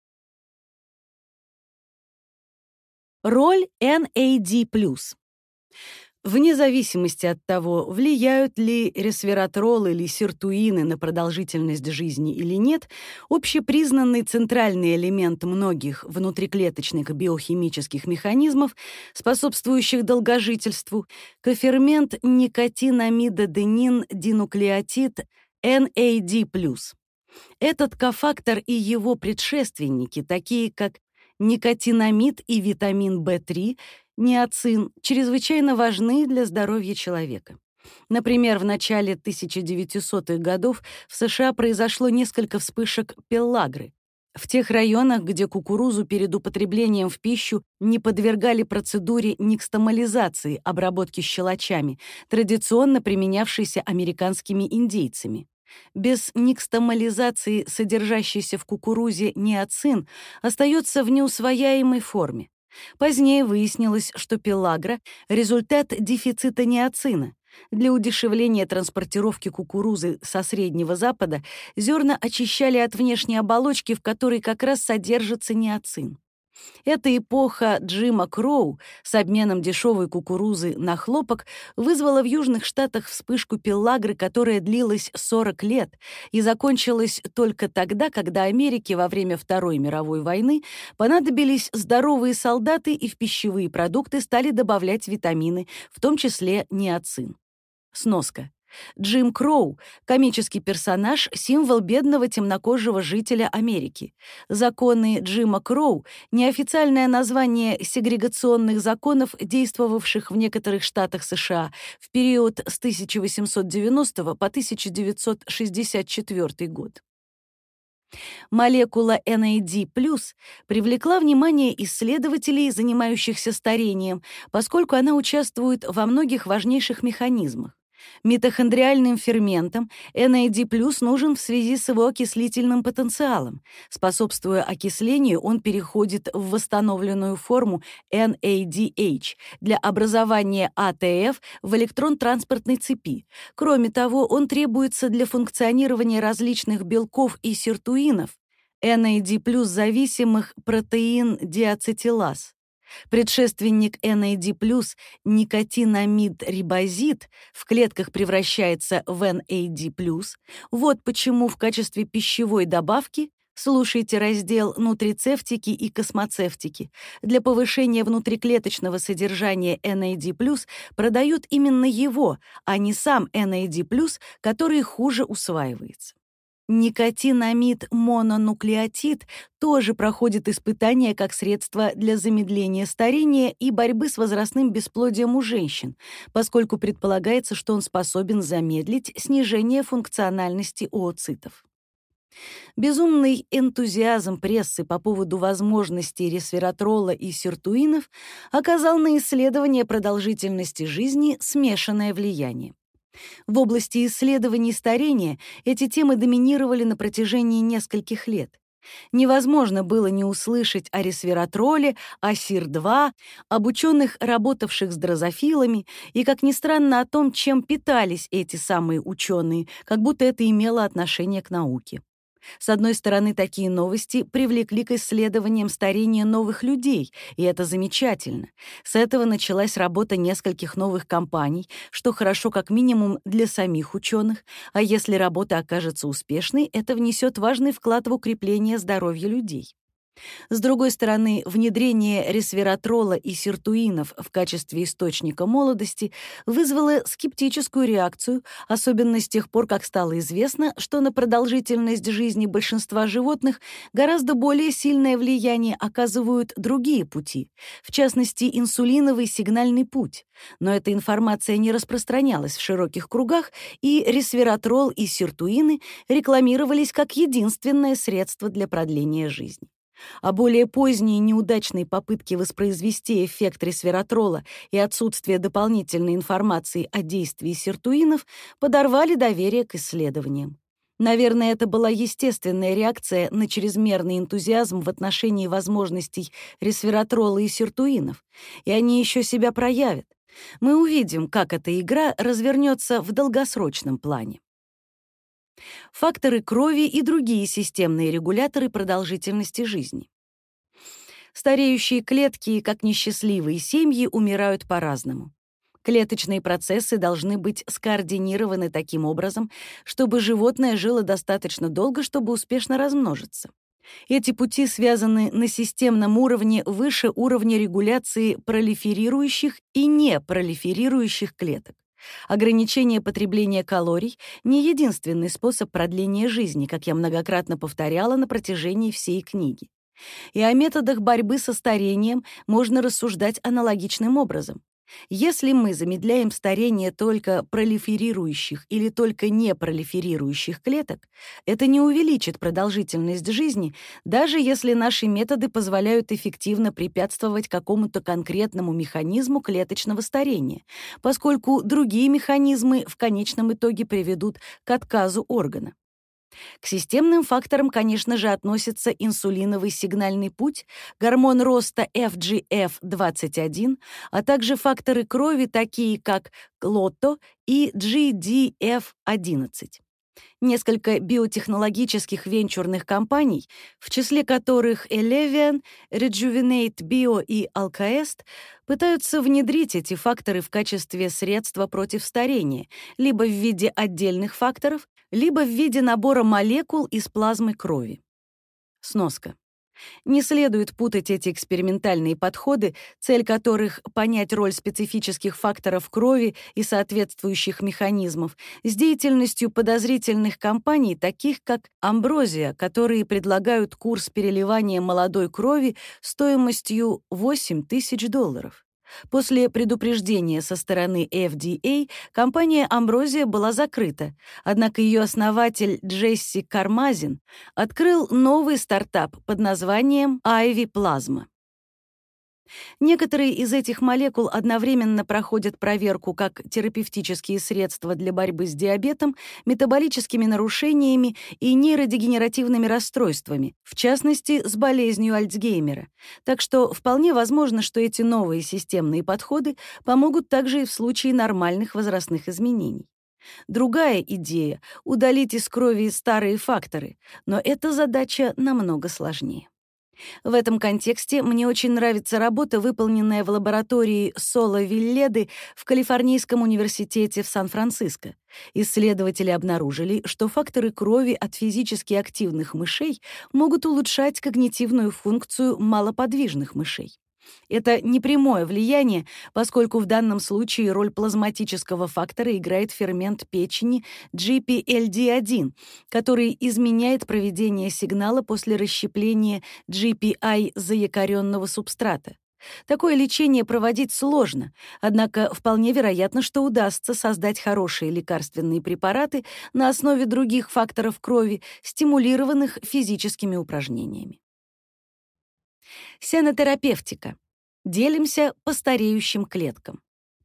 Роль эн эй ди плюс. Вне зависимости от того, влияют ли ресвератрол или сиртуины на продолжительность жизни или нет, общепризнанный центральный элемент многих внутриклеточных биохимических механизмов, способствующих долгожительству, кофермент никотинамидоденин динуклеотид эн эй ди плюс. Этот кофактор и его предшественники, такие как никотинамид и витамин бэ три, ниацин, чрезвычайно важны для здоровья человека. Например, в начале тысяча девятисотых годов в США произошло несколько вспышек пеллагры. В тех районах, где кукурузу перед употреблением в пищу не подвергали процедуре никстомализации, обработки щелочами, традиционно применявшейся американскими индейцами. Без никстомализации содержащийся в кукурузе ниацин остается в неусвояемой форме. Позднее выяснилось, что пеллагра — результат дефицита ниацина. Для удешевления транспортировки кукурузы со Среднего Запада зерна очищали от внешней оболочки, в которой как раз содержится ниацин. Эта эпоха Джима Кроу с обменом дешевой кукурузы на хлопок вызвала в Южных Штатах вспышку пеллагры, которая длилась сорок лет и закончилась только тогда, когда Америке во время Второй мировой войны понадобились здоровые солдаты и в пищевые продукты стали добавлять витамины, в том числе ниацин. Сноска. Джим Кроу — комический персонаж, символ бедного темнокожего жителя Америки. Законы Джима Кроу — неофициальное название сегрегационных законов, действовавших в некоторых штатах США в период с тысяча восемьсот девяностого по тысяча девятьсот шестьдесят четвёртый год. Молекула эн эй ди плюс привлекла внимание исследователей, занимающихся старением, поскольку она участвует во многих важнейших механизмах. Митохондриальным ферментам эн эй ди плюс нужен в связи с его окислительным потенциалом. Способствуя окислению, он переходит в восстановленную форму эн эй ди эйч для образования а тэ эф в электрон-транспортной цепи. Кроме того, он требуется для функционирования различных белков и сиртуинов, эн эй ди плюс зависимых протеин диацетилаз. Предшественник эн эй ди плюс, никотинамид-рибозид, в клетках превращается в эн эй ди плюс. Вот почему в качестве пищевой добавки, слушайте раздел «Нутрицептики и космоцевтики», для повышения внутриклеточного содержания эн эй ди плюс продают именно его, а не сам эн эй ди плюс, который хуже усваивается. Никотинамид-мононуклеотид тоже проходит испытания как средство для замедления старения и борьбы с возрастным бесплодием у женщин, поскольку предполагается, что он способен замедлить снижение функциональности ooцитов. Безумный энтузиазм прессы по поводу возможностей ресвератрола и сиртуинов оказал на исследование продолжительности жизни смешанное влияние. В области исследований старения эти темы доминировали на протяжении нескольких лет. Невозможно было не услышать о ресвератроле, о сир два, об ученых, работавших с дрозофилами, и, как ни странно, о том, чем питались эти самые ученые, как будто это имело отношение к науке. С одной стороны, такие новости привлекли к исследованиям старения новых людей, и это замечательно. С этого началась работа нескольких новых компаний, что хорошо как минимум для самих ученых, а если работа окажется успешной, это внесет важный вклад в укрепление здоровья людей. С другой стороны, внедрение ресвератрола и сиртуинов в качестве источника молодости вызвало скептическую реакцию, особенно с тех пор, как стало известно, что на продолжительность жизни большинства животных гораздо более сильное влияние оказывают другие пути, в частности, инсулиновый сигнальный путь. Но эта информация не распространялась в широких кругах, и ресвератрол и сиртуины рекламировались как единственное средство для продления жизни. А более поздние неудачные попытки воспроизвести эффект ресвератрола и отсутствие дополнительной информации о действии сиртуинов подорвали доверие к исследованиям. Наверное, это была естественная реакция на чрезмерный энтузиазм в отношении возможностей ресвератрола и сиртуинов, и они еще себя проявят. Мы увидим, как эта игра развернется в долгосрочном плане. Факторы крови и другие системные регуляторы продолжительности жизни. Стареющие клетки, как несчастливые семьи, умирают по-разному. Клеточные процессы должны быть скоординированы таким образом, чтобы животное жило достаточно долго, чтобы успешно размножиться. Эти пути связаны на системном уровне выше уровня регуляции пролиферирующих и непролиферирующих клеток. Ограничение потребления калорий — не единственный способ продления жизни, как я многократно повторяла на протяжении всей книги. И о методах борьбы со старением можно рассуждать аналогичным образом. Если мы замедляем старение только пролиферирующих или только непролиферирующих клеток, это не увеличит продолжительность жизни, даже если наши методы позволяют эффективно препятствовать какому-то конкретному механизму клеточного старения, поскольку другие механизмы в конечном итоге приведут к отказу органа. К системным факторам, конечно же, относятся инсулиновый сигнальный путь, гормон роста эф джи эф двадцать один, а также факторы крови, такие как лотто и джи ди эф одиннадцать. Несколько биотехнологических венчурных компаний, в числе которых Elevian, Rejuvenate Bio и Alcaest, пытаются внедрить эти факторы в качестве средства против старения, либо в виде отдельных факторов, либо в виде набора молекул из плазмы крови. Сноска. Не следует путать эти экспериментальные подходы, цель которых — понять роль специфических факторов крови и соответствующих механизмов, с деятельностью подозрительных компаний, таких как Ambrosia, которые предлагают курс переливания молодой крови стоимостью восемь тысяч долларов. После предупреждения со стороны эф ди эй компания Ambrosia была закрыта, однако ее основатель Джесси Кармазин открыл новый стартап под названием Ivy Plasma. Некоторые из этих молекул одновременно проходят проверку как терапевтические средства для борьбы с диабетом, метаболическими нарушениями и нейродегенеративными расстройствами, в частности, с болезнью Альцгеймера. Так что вполне возможно, что эти новые системные подходы помогут также и в случае нормальных возрастных изменений. Другая идея — удалить из крови старые факторы, но эта задача намного сложнее. В этом контексте мне очень нравится работа, выполненная в лаборатории Соло Вилледы в Калифорнийском университете в Сан-Франциско. Исследователи обнаружили, что факторы крови от физически активных мышей могут улучшать когнитивную функцию малоподвижных мышей. Это непрямое влияние, поскольку в данном случае роль плазматического фактора играет фермент печени джи пи эл ди один, который изменяет проведение сигнала после расщепления джи пи ай-заякоренного субстрата. Такое лечение проводить сложно, однако вполне вероятно, что удастся создать хорошие лекарственные препараты на основе других факторов крови, стимулированных физическими упражнениями. Сенотерапевтика. Делимся по стареющим клеткам.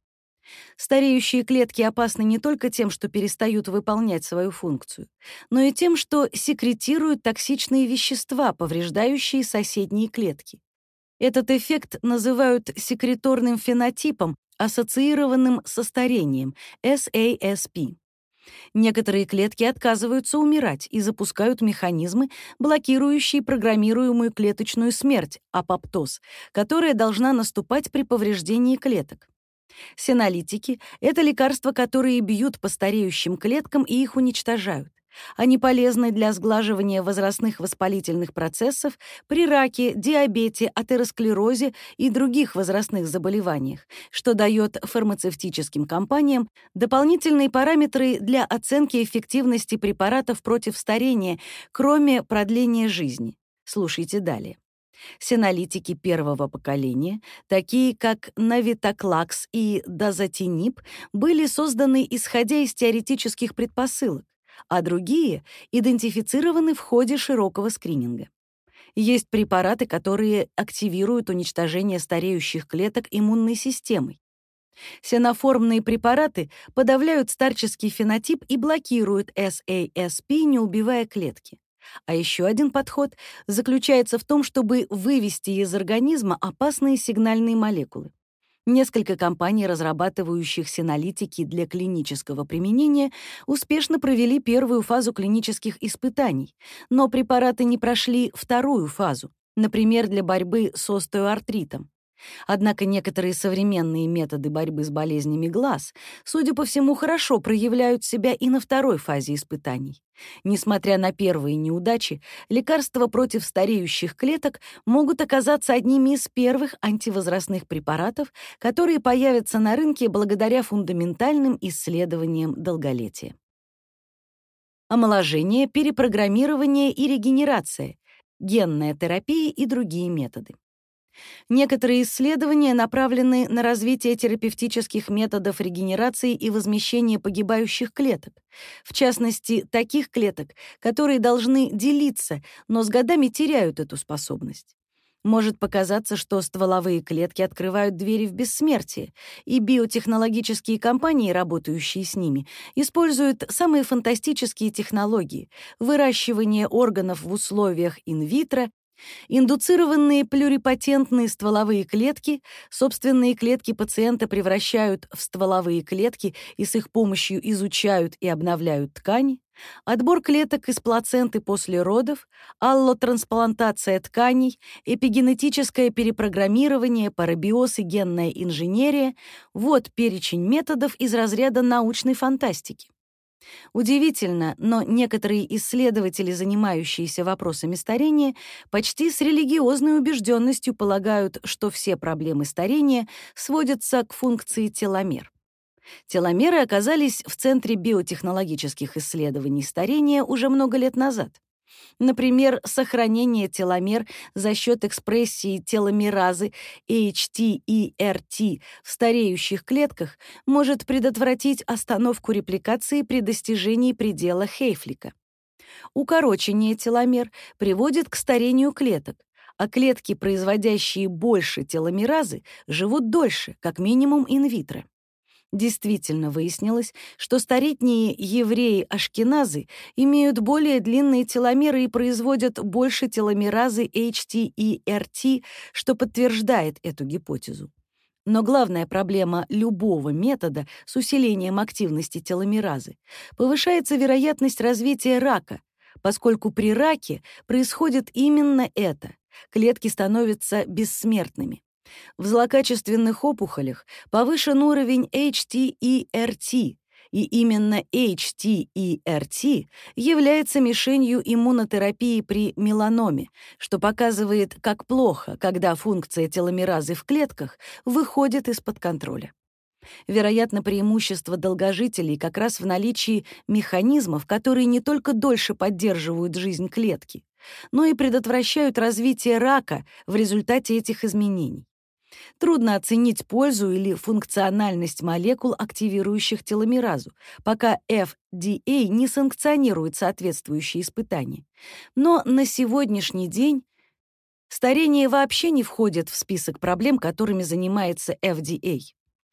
Стареющие клетки опасны не только тем, что перестают выполнять свою функцию, но и тем, что секретируют токсичные вещества, повреждающие соседние клетки. Этот эффект называют секреторным фенотипом, ассоциированным со старением, эс эй эс пи. Некоторые клетки отказываются умирать и запускают механизмы, блокирующие программируемую клеточную смерть, апоптоз, которая должна наступать при повреждении клеток. Сенолитики — это лекарства, которые бьют по стареющим клеткам и их уничтожают. Они полезны для сглаживания возрастных воспалительных процессов при раке, диабете, атеросклерозе и других возрастных заболеваниях, что дает фармацевтическим компаниям дополнительные параметры для оценки эффективности препаратов против старения, кроме продления жизни. Слушайте далее. Сенолитики первого поколения, такие как навитоклакс и дазотинип, были созданы исходя из теоретических предпосылок, а другие идентифицированы в ходе широкого скрининга. Есть препараты, которые активируют уничтожение стареющих клеток иммунной системой. Сеноформные препараты подавляют старческий фенотип и блокируют эс эй эс пи, не убивая клетки. А еще один подход заключается в том, чтобы вывести из организма опасные сигнальные молекулы. Несколько компаний, разрабатывающих сенолитики для клинического применения, успешно провели первую фазу клинических испытаний, но препараты не прошли вторую фазу, например, для борьбы с остеоартритом. Однако некоторые современные методы борьбы с болезнями глаз, судя по всему, хорошо проявляют себя и на второй фазе испытаний. Несмотря на первые неудачи, лекарства против стареющих клеток могут оказаться одними из первых антивозрастных препаратов, которые появятся на рынке благодаря фундаментальным исследованиям долголетия. Омоложение, перепрограммирование и регенерация, генная терапия и другие методы. Некоторые исследования направлены на развитие терапевтических методов регенерации и возмещения погибающих клеток, в частности, таких клеток, которые должны делиться, но с годами теряют эту способность. Может показаться, что стволовые клетки открывают двери в бессмертие, и биотехнологические компании, работающие с ними, используют самые фантастические технологии — выращивание органов в условиях инвитро, индуцированные плюрипотентные стволовые клетки, собственные клетки пациента превращают в стволовые клетки и с их помощью изучают и обновляют ткани, отбор клеток из плаценты после родов, аллотрансплантация тканей, эпигенетическое перепрограммирование, парабиоз и генная инженерия — вот перечень методов из разряда научной фантастики. Удивительно, но некоторые исследователи, занимающиеся вопросами старения, почти с религиозной убежденностью полагают, что все проблемы старения сводятся к функции теломер. Теломеры оказались в центре биотехнологических исследований старения уже много лет назад. Например, сохранение теломер за счет экспрессии теломеразы эйч ти и эр ти в стареющих клетках может предотвратить остановку репликации при достижении предела Хейфлика. Укорочение теломер приводит к старению клеток, а клетки, производящие больше теломеразы, живут дольше, как минимум инвитро. Действительно выяснилось, что столетние евреи-ашкеназы имеют более длинные теломеры и производят больше теломеразы эйч ти и эр ти, что подтверждает эту гипотезу. Но главная проблема любого метода с усилением активности теломеразы — повышается вероятность развития рака, поскольку при раке происходит именно это — клетки становятся бессмертными. В злокачественных опухолях повышен уровень эйч ти и эр ти, и именно эйч ти и эр ти является мишенью иммунотерапии при меланоме, что показывает, как плохо, когда функция теломеразы в клетках выходит из-под контроля. Вероятно, преимущество долгожителей как раз в наличии механизмов, которые не только дольше поддерживают жизнь клетки, но и предотвращают развитие рака в результате этих изменений. Трудно оценить пользу или функциональность молекул, активирующих теломеразу, пока эф ди эй не санкционирует соответствующие испытания. Но на сегодняшний день старение вообще не входит в список проблем, которыми занимается эф ди эй.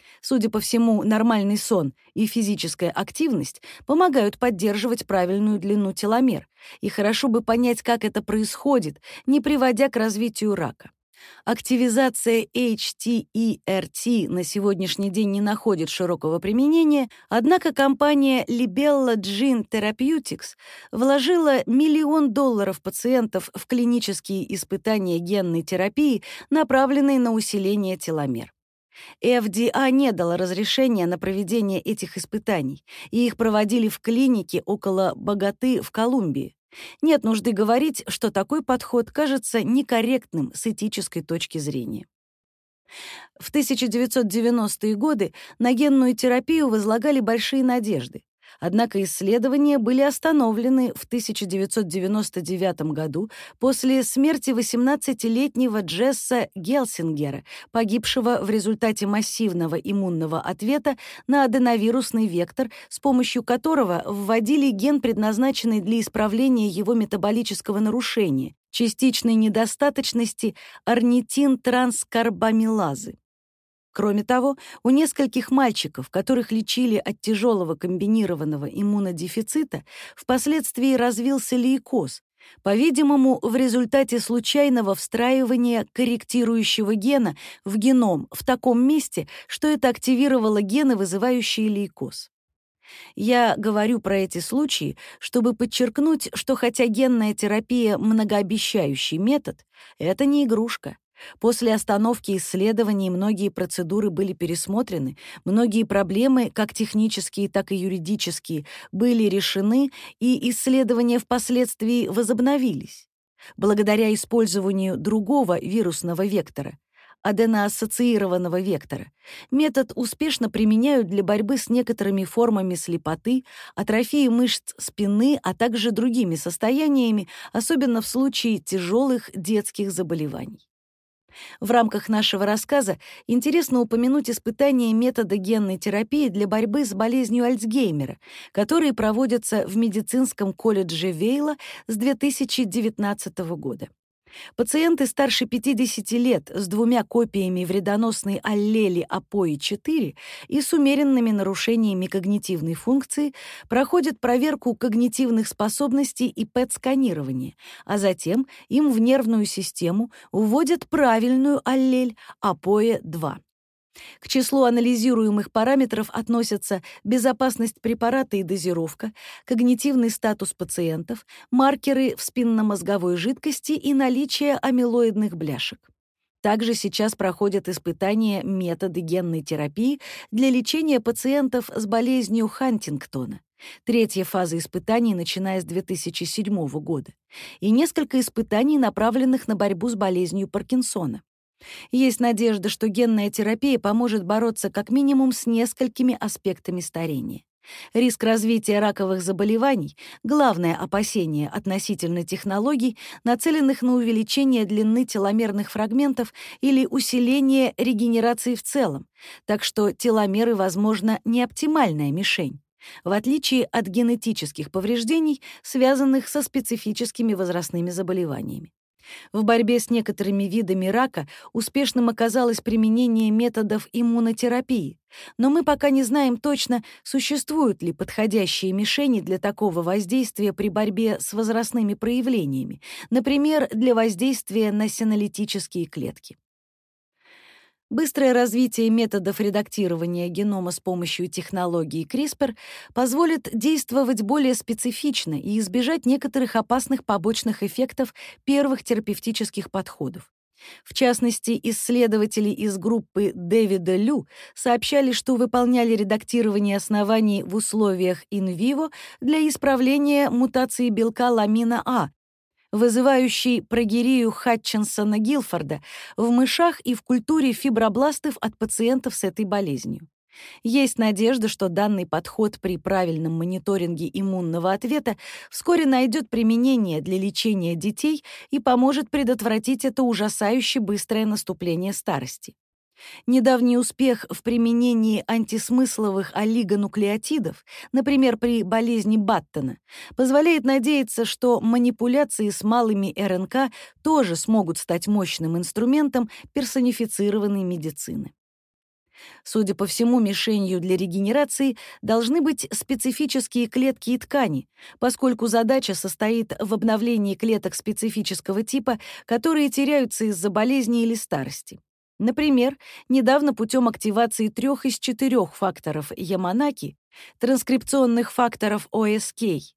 Судя по всему, нормальный сон и физическая активность помогают поддерживать правильную длину теломер, и хорошо бы понять, как это происходит, не приводя к развитию рака. Активизация эйч ти и эр ти на сегодняшний день не находит широкого применения, однако компания Libella Gene Therapeutics вложила миллион долларов пациентов в клинические испытания генной терапии, направленные на усиление теломер. эф ди эй не дала разрешения на проведение этих испытаний, и их проводили в клинике около Боготы в Колумбии. Нет нужды говорить, что такой подход кажется некорректным с этической точки зрения. В тысяча девятьсот девяностые годы на генную терапию возлагали большие надежды. Однако исследования были остановлены в тысяча девятьсот девяносто девятом году после смерти восемнадцатилетнего Джесса Гелсингера, погибшего в результате массивного иммунного ответа на аденовирусный вектор, с помощью которого вводили ген, предназначенный для исправления его метаболического нарушения, частичной недостаточности орнитин-транскарбамилазы. Кроме того, у нескольких мальчиков, которых лечили от тяжелого комбинированного иммунодефицита, впоследствии развился лейкоз, по-видимому, в результате случайного встраивания корректирующего гена в геном в таком месте, что это активировало гены, вызывающие лейкоз. Я говорю про эти случаи, чтобы подчеркнуть, что хотя генная терапия — многообещающий метод, это не игрушка. После остановки исследований многие процедуры были пересмотрены, многие проблемы, как технические, так и юридические, были решены, и исследования впоследствии возобновились. Благодаря использованию другого вирусного вектора, аденоассоциированного вектора, метод успешно применяют для борьбы с некоторыми формами слепоты, атрофией мышц спины, а также другими состояниями, особенно в случае тяжелых детских заболеваний. В рамках нашего рассказа интересно упомянуть испытания метода генной терапии для борьбы с болезнью Альцгеймера, которые проводятся в медицинском колледже Вейла с две тысячи девятнадцатого года. Пациенты старше пятидесяти лет с двумя копиями вредоносной аллели эй пи о и четыре и с умеренными нарушениями когнитивной функции проходят проверку когнитивных способностей и пэт-сканирование, а затем им в нервную систему вводят правильную аллель эй пи о и два. К числу анализируемых параметров относятся безопасность препарата и дозировка, когнитивный статус пациентов, маркеры в спинномозговой жидкости и наличие амилоидных бляшек. Также сейчас проходят испытания методы генной терапии для лечения пациентов с болезнью Хантингтона. Третья фаза испытаний, начиная с две тысячи седьмого года, и несколько испытаний, направленных на борьбу с болезнью Паркинсона. Есть надежда, что генная терапия поможет бороться как минимум с несколькими аспектами старения. Риск развития раковых заболеваний — главное опасение относительно технологий, нацеленных на увеличение длины теломерных фрагментов или усиление регенерации в целом, так что теломеры, возможно, не оптимальная мишень, в отличие от генетических повреждений, связанных со специфическими возрастными заболеваниями. В борьбе с некоторыми видами рака успешным оказалось применение методов иммунотерапии, но мы пока не знаем точно, существуют ли подходящие мишени для такого воздействия при борьбе с возрастными проявлениями, например, для воздействия на синолитические клетки. Быстрое развитие методов редактирования генома с помощью технологии CRISPR позволит действовать более специфично и избежать некоторых опасных побочных эффектов первых терапевтических подходов. В частности, исследователи из группы Дэвида Лю сообщали, что выполняли редактирование оснований в условиях инвиво для исправления мутации белка ламина А, вызывающий прогерию Хатчинсона-Гилфорда в мышах и в культуре фибробластов от пациентов с этой болезнью. Есть надежда, что данный подход при правильном мониторинге иммунного ответа вскоре найдет применение для лечения детей и поможет предотвратить это ужасающе быстрое наступление старости. Недавний успех в применении антисмысловых олигонуклеотидов, например, при болезни Баттона, позволяет надеяться, что манипуляции с малыми эр эн ка тоже смогут стать мощным инструментом персонифицированной медицины. Судя по всему, мишенью для регенерации должны быть специфические клетки и ткани, поскольку задача состоит в обновлении клеток специфического типа, которые теряются из-за болезни или старости. Например, недавно путем активации трех из четырех факторов Яманаки, транскрипционных факторов о эс кей,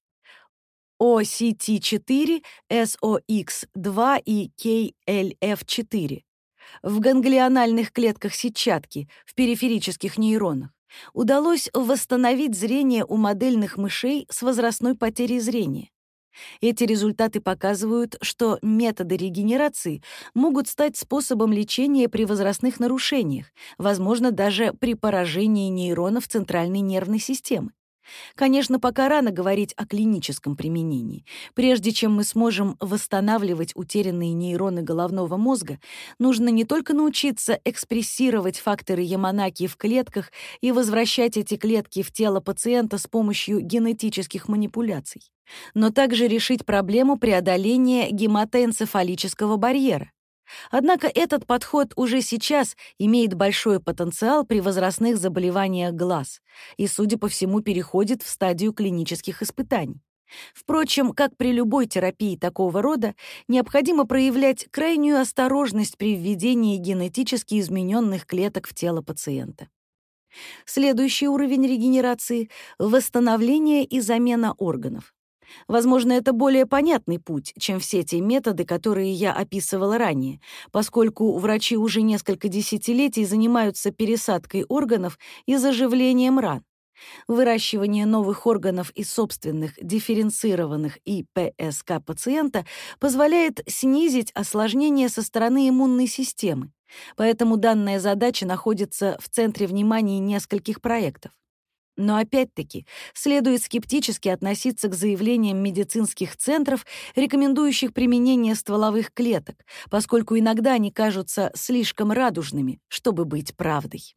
о си ти четыре, эс о икс два и кей эл эф четыре, в ганглиональных клетках сетчатки, в периферических нейронах, удалось восстановить зрение у модельных мышей с возрастной потерей зрения. Эти результаты показывают, что методы регенерации могут стать способом лечения при возрастных нарушениях, возможно, даже при поражении нейронов центральной нервной системы. Конечно, пока рано говорить о клиническом применении. Прежде чем мы сможем восстанавливать утерянные нейроны головного мозга, нужно не только научиться экспрессировать факторы Яманаки в клетках и возвращать эти клетки в тело пациента с помощью генетических манипуляций, но также решить проблему преодоления гематоэнцефалического барьера. Однако этот подход уже сейчас имеет большой потенциал при возрастных заболеваниях глаз и, судя по всему, переходит в стадию клинических испытаний. Впрочем, как при любой терапии такого рода, необходимо проявлять крайнюю осторожность при введении генетически измененных клеток в тело пациента. Следующий уровень регенерации — восстановление и замена органов. Возможно, это более понятный путь, чем все те методы, которые я описывала ранее, поскольку врачи уже несколько десятилетий занимаются пересадкой органов и заживлением ран. Выращивание новых органов из собственных дифференцированных и пэ эс ка пациента позволяет снизить осложнения со стороны иммунной системы, поэтому данная задача находится в центре внимания нескольких проектов. Но опять-таки следует скептически относиться к заявлениям медицинских центров, рекомендующих применение стволовых клеток, поскольку иногда они кажутся слишком радужными, чтобы быть правдой.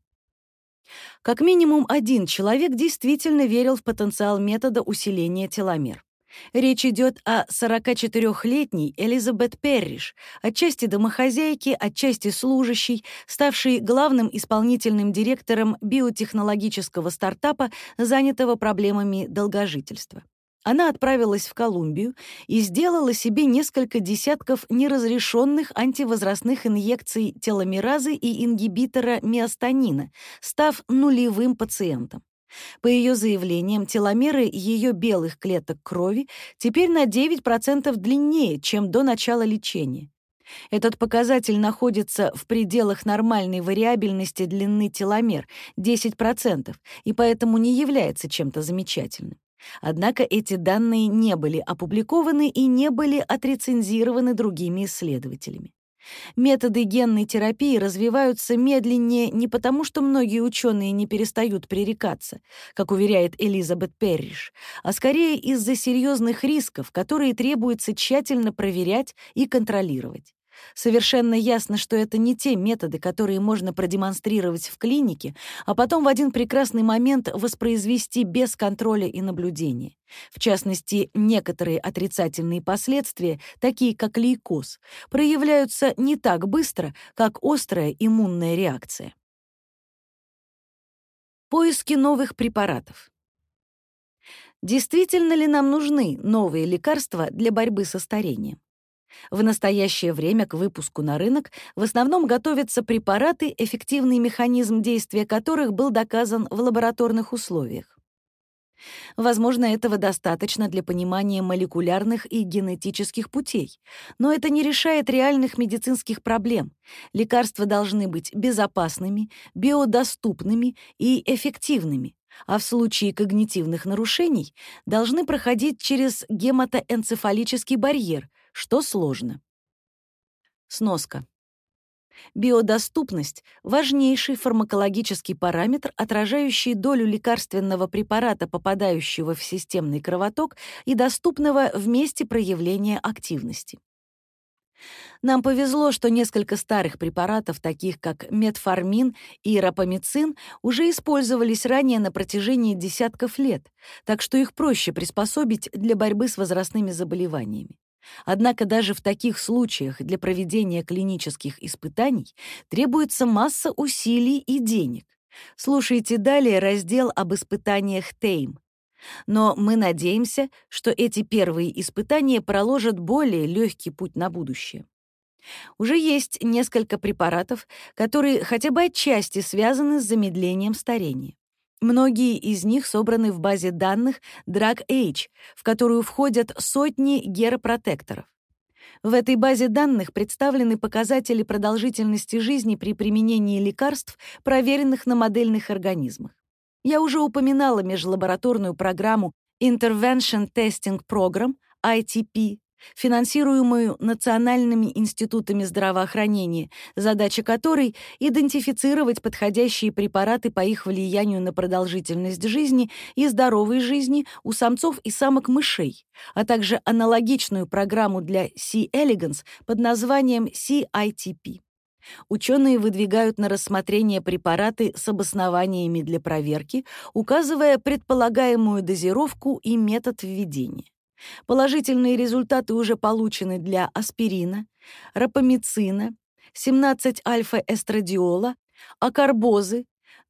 Как минимум один человек действительно верил в потенциал метода усиления теломер. Речь идет о сорокачетырёхлетней Элизабет Перриш, отчасти домохозяйке, отчасти служащей, ставшей главным исполнительным директором биотехнологического стартапа, занятого проблемами долгожительства. Она отправилась в Колумбию и сделала себе несколько десятков неразрешенных антивозрастных инъекций теломеразы и ингибитора миостанина, став нулевым пациентом. По ее заявлениям, теломеры ее белых клеток крови теперь на девять процентов длиннее, чем до начала лечения. Этот показатель находится в пределах нормальной вариабельности длины теломер — десять процентов, и поэтому не является чем-то замечательным. Однако эти данные не были опубликованы и не были отрецензированы другими исследователями. Методы генной терапии развиваются медленнее не потому, что многие ученые не перестают пререкаться, как уверяет Элизабет Перриш, а скорее из-за серьезных рисков, которые требуется тщательно проверять и контролировать. Совершенно ясно, что это не те методы, которые можно продемонстрировать в клинике, а потом в один прекрасный момент воспроизвести без контроля и наблюдения. В частности, некоторые отрицательные последствия, такие как лейкоз, проявляются не так быстро, как острая иммунная реакция. Поиски новых препаратов. Действительно ли нам нужны новые лекарства для борьбы со старением? В настоящее время к выпуску на рынок в основном готовятся препараты, эффективный механизм действия которых был доказан в лабораторных условиях. Возможно, этого достаточно для понимания молекулярных и генетических путей, но это не решает реальных медицинских проблем. Лекарства должны быть безопасными, биодоступными и эффективными, а в случае когнитивных нарушений должны проходить через гематоэнцефалический барьер, что сложно. Сноска. Биодоступность — важнейший фармакологический параметр, отражающий долю лекарственного препарата, попадающего в системный кровоток и доступного в месте проявления активности. Нам повезло, что несколько старых препаратов, таких как метформин и рапамицин, уже использовались ранее на протяжении десятков лет, так что их проще приспособить для борьбы с возрастными заболеваниями. Однако даже в таких случаях для проведения клинических испытаний требуется масса усилий и денег. Слушайте далее раздел об испытаниях Тейм. Но мы надеемся, что эти первые испытания проложат более легкий путь на будущее. Уже есть несколько препаратов, которые хотя бы отчасти связаны с замедлением старения. Многие из них собраны в базе данных DrugAge, в которую входят сотни геропротекторов. В этой базе данных представлены показатели продолжительности жизни при применении лекарств, проверенных на модельных организмах. Я уже упоминала межлабораторную программу Intervention Testing Program, ай ти пи, финансируемую национальными институтами здравоохранения, задача которой — идентифицировать подходящие препараты по их влиянию на продолжительность жизни и здоровой жизни у самцов и самок мышей, а также аналогичную программу для C. elegans под названием си ай ти пи. Ученые выдвигают на рассмотрение препараты с обоснованиями для проверки, указывая предполагаемую дозировку и метод введения. Положительные результаты уже получены для аспирина, рапамицина, семнадцать-альфа-эстрадиола, акарбозы,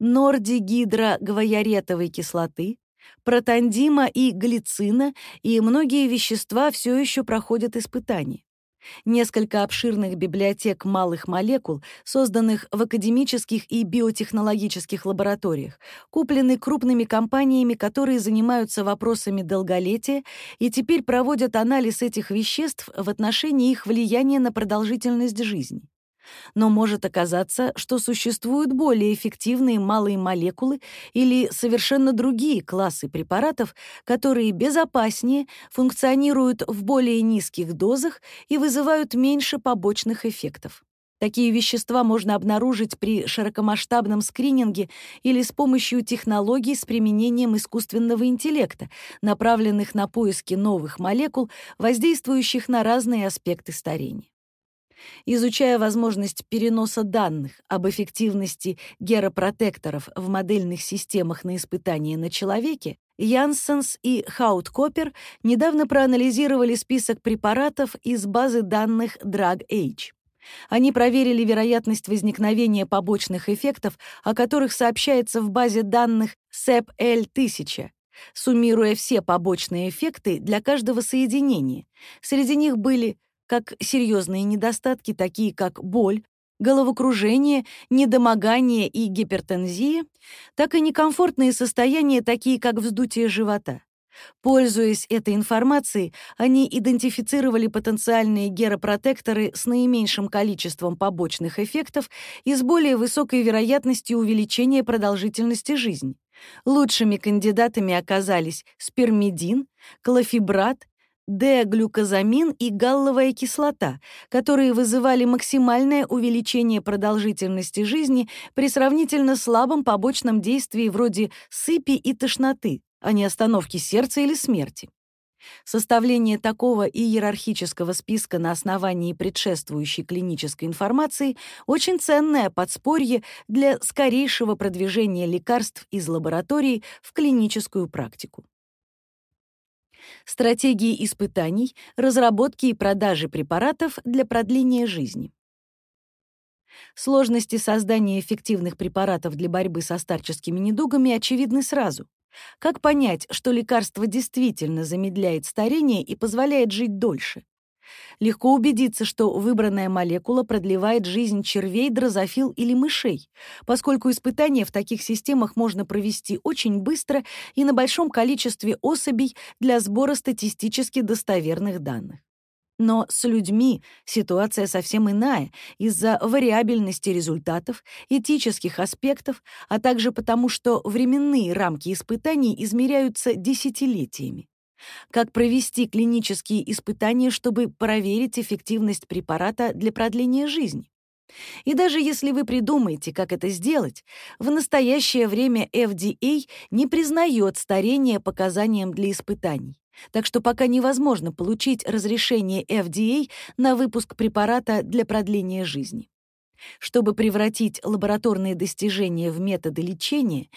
нордигидрогваяретовой кислоты, протандима и глицина, и многие вещества все еще проходят испытания. Несколько обширных библиотек малых молекул, созданных в академических и биотехнологических лабораториях, куплены крупными компаниями, которые занимаются вопросами долголетия и теперь проводят анализ этих веществ в отношении их влияния на продолжительность жизни. Но может оказаться, что существуют более эффективные малые молекулы или совершенно другие классы препаратов, которые безопаснее, функционируют в более низких дозах и вызывают меньше побочных эффектов. Такие вещества можно обнаружить при широкомасштабном скрининге или с помощью технологий с применением искусственного интеллекта, направленных на поиски новых молекул, воздействующих на разные аспекты старения. Изучая возможность переноса данных об эффективности геропротекторов в модельных системах на испытания на человеке, Янсенс и Хауткопер недавно проанализировали список препаратов из базы данных DrugAge. Они проверили вероятность возникновения побочных эффектов, о которых сообщается в базе данных сэп эл тысяча, суммируя все побочные эффекты для каждого соединения. Среди них были как серьезные недостатки, такие как боль, головокружение, недомогание и гипертензия, так и некомфортные состояния, такие как вздутие живота. Пользуясь этой информацией, они идентифицировали потенциальные геропротекторы с наименьшим количеством побочных эффектов и с более высокой вероятностью увеличения продолжительности жизни. Лучшими кандидатами оказались спермидин, клофебрат, D-глюкозамин и галловая кислота, которые вызывали максимальное увеличение продолжительности жизни при сравнительно слабом побочном действии вроде сыпи и тошноты, а не остановки сердца или смерти. Составление такого иерархического списка на основании предшествующей клинической информации — очень ценное подспорье для скорейшего продвижения лекарств из лаборатории в клиническую практику. Стратегии испытаний, разработки и продажи препаратов для продления жизни. Сложности создания эффективных препаратов для борьбы со старческими недугами очевидны сразу. Как понять, что лекарство действительно замедляет старение и позволяет жить дольше? Легко убедиться, что выбранная молекула продлевает жизнь червей, дрозофил или мышей, поскольку испытания в таких системах можно провести очень быстро и на большом количестве особей для сбора статистически достоверных данных. Но с людьми ситуация совсем иная из-за вариабельности результатов, этических аспектов, а также потому, что временные рамки испытаний измеряются десятилетиями. Как провести клинические испытания, чтобы проверить эффективность препарата для продления жизни? И даже если вы придумаете, как это сделать, в настоящее время эф ди эй не признает старение показанием для испытаний. Так что пока невозможно получить разрешение эф ди эй на выпуск препарата для продления жизни. Чтобы превратить лабораторные достижения в методы лечения,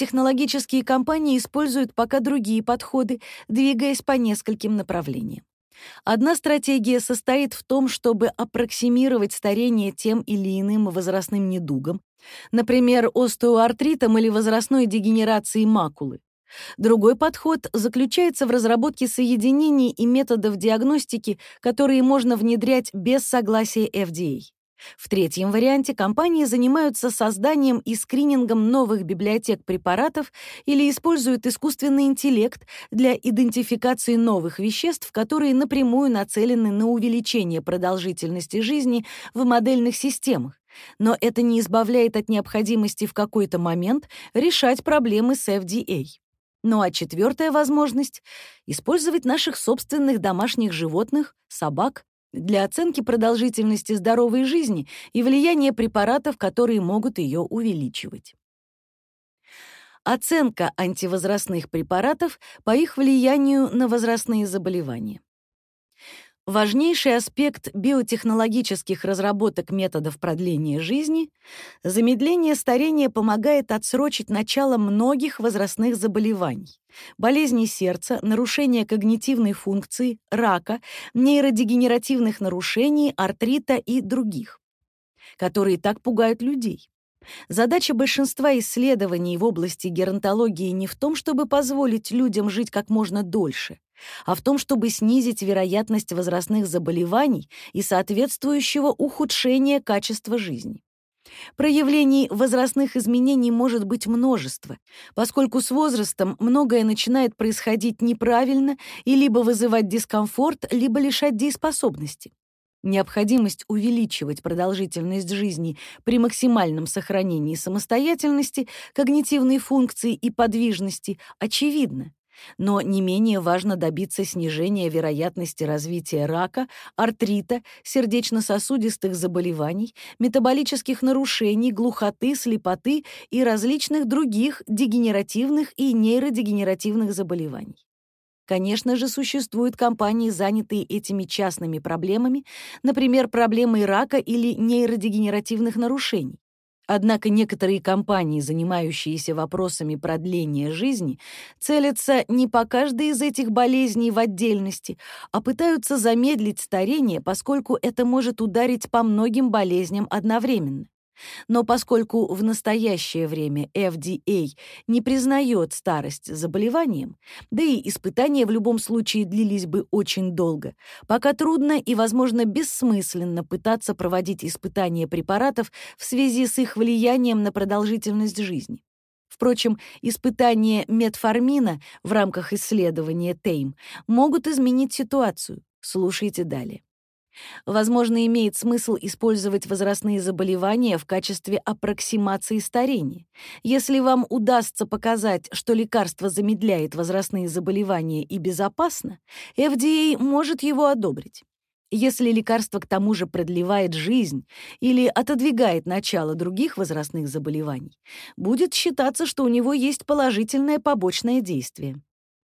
биотехнологические компании используют пока другие подходы, двигаясь по нескольким направлениям. Одна стратегия состоит в том, чтобы аппроксимировать старение тем или иным возрастным недугом, например, остеоартритом или возрастной дегенерацией макулы. Другой подход заключается в разработке соединений и методов диагностики, которые можно внедрять без согласия эф ди эй. В третьем варианте компании занимаются созданием и скринингом новых библиотек препаратов или используют искусственный интеллект для идентификации новых веществ, которые напрямую нацелены на увеличение продолжительности жизни в модельных системах. Но это не избавляет от необходимости в какой-то момент решать проблемы с эф ди эй. Ну а четвертая возможность — использовать наших собственных домашних животных, собак, для оценки продолжительности здоровой жизни и влияния препаратов, которые могут ее увеличивать. Оценка антивозрастных препаратов по их влиянию на возрастные заболевания. Важнейший аспект биотехнологических разработок методов продления жизни — замедление старения помогает отсрочить начало многих возрастных заболеваний: болезней сердца, нарушения когнитивной функции, рака, нейродегенеративных нарушений, артрита и других, которые так пугают людей. Задача большинства исследований в области геронтологии не в том, чтобы позволить людям жить как можно дольше, а в том, чтобы снизить вероятность возрастных заболеваний и соответствующего ухудшения качества жизни. Проявлений возрастных изменений может быть множество, поскольку с возрастом многое начинает происходить неправильно и либо вызывать дискомфорт, либо лишать дееспособности. Необходимость увеличивать продолжительность жизни при максимальном сохранении самостоятельности, когнитивной функции и подвижности очевидна. Но не менее важно добиться снижения вероятности развития рака, артрита, сердечно-сосудистых заболеваний, метаболических нарушений, глухоты, слепоты и различных других дегенеративных и нейродегенеративных заболеваний. Конечно же, существуют компании, занятые этими частными проблемами, например, проблемой рака или нейродегенеративных нарушений. Однако некоторые компании, занимающиеся вопросами продления жизни, целятся не по каждой из этих болезней в отдельности, а пытаются замедлить старение, поскольку это может ударить по многим болезням одновременно. Но поскольку в настоящее время эф ди эй не признает старость заболеванием, да и испытания в любом случае длились бы очень долго, пока трудно и, возможно, бессмысленно пытаться проводить испытания препаратов в связи с их влиянием на продолжительность жизни. Впрочем, испытания метформина в рамках исследования тейм могут изменить ситуацию. Слушайте далее. Возможно, имеет смысл использовать возрастные заболевания в качестве аппроксимации старения. Если вам удастся показать, что лекарство замедляет возрастные заболевания и безопасно, эф ди эй может его одобрить. Если лекарство к тому же продлевает жизнь или отодвигает начало других возрастных заболеваний, будет считаться, что у него есть положительное побочное действие.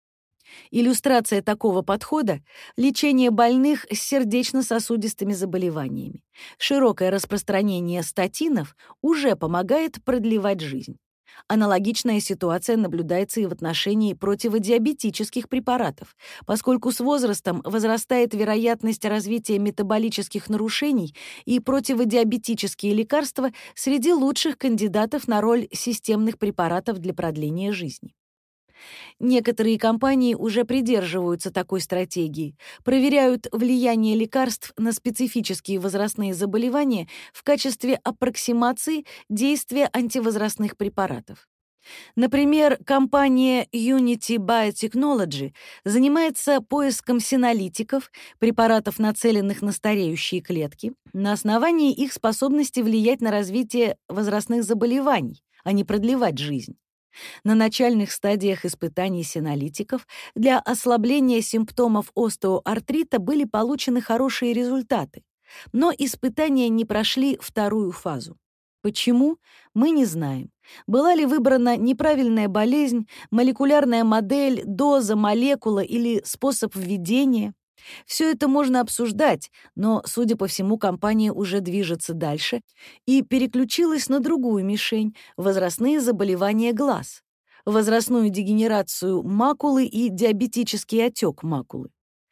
Иллюстрация такого подхода — лечение больных с сердечно-сосудистыми заболеваниями. Широкое распространение статинов уже помогает продлевать жизнь. Аналогичная ситуация наблюдается и в отношении противодиабетических препаратов, поскольку с возрастом возрастает вероятность развития метаболических нарушений, и противодиабетические лекарства среди лучших кандидатов на роль системных препаратов для продления жизни. Некоторые компании уже придерживаются такой стратегии, проверяют влияние лекарств на специфические возрастные заболевания в качестве аппроксимации действия антивозрастных препаратов. Например, компания Unity Biotechnology занимается поиском синолитиков, препаратов, нацеленных на стареющие клетки, на основании их способности влиять на развитие возрастных заболеваний, а не продлевать жизнь. На начальных стадиях испытаний синолитиков для ослабления симптомов остеоартрита были получены хорошие результаты, но испытания не прошли вторую фазу. Почему? Мы не знаем. Была ли выбрана неправильная болезнь, молекулярная модель, доза, молекула или способ введения? Все это можно обсуждать, но, судя по всему, компания уже движется дальше и переключилась на другую мишень — возрастные заболевания глаз, возрастную дегенерацию макулы и диабетический отек макулы.